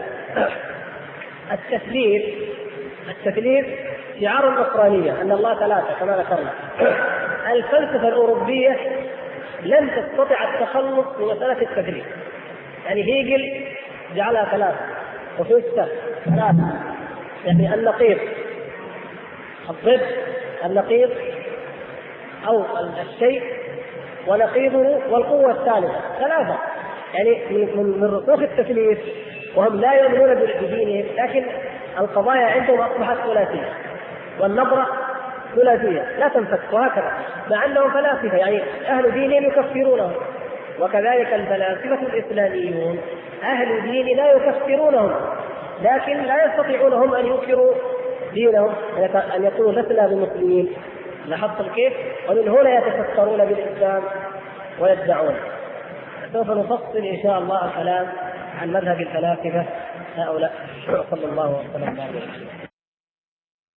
التثليث شعار النصرانية أن الله ثلاثة كما ذكرنا. الفلسفة الأوروبية لم تستطع التخلص من مسألة التثليث، يعني هيجل جعلها ثلاثة، وفيستا ثلاثة، يعني النقيض الضد، النقيض أو الشيء ونقيضه والقوة الثالثة، ثلاثة. يعني من رسوخ التثليث وهم لا يؤمنون بدينهم، لكن القضايا عندهم أصبحت ثلاثية والنظرة ثلاثية لا تنفك، وهكذا مع أنهم فلاسفة، يعني أهل دين يكفرونهم. وكذلك الفلاسفة الإسلاميون أهل دين لا يكفرونهم، لكن لا يستطيعون هم أن ينكروا دينهم، أن يقولوا لسنا بمسلمين. لاحظتم كيف؟ ومن هنا يتفكرون بالإسلام ويدعون. سوف نفصل إن شاء الله الكلام عن مذهب الفلاسفة هؤلاء. صلى الله وسلم على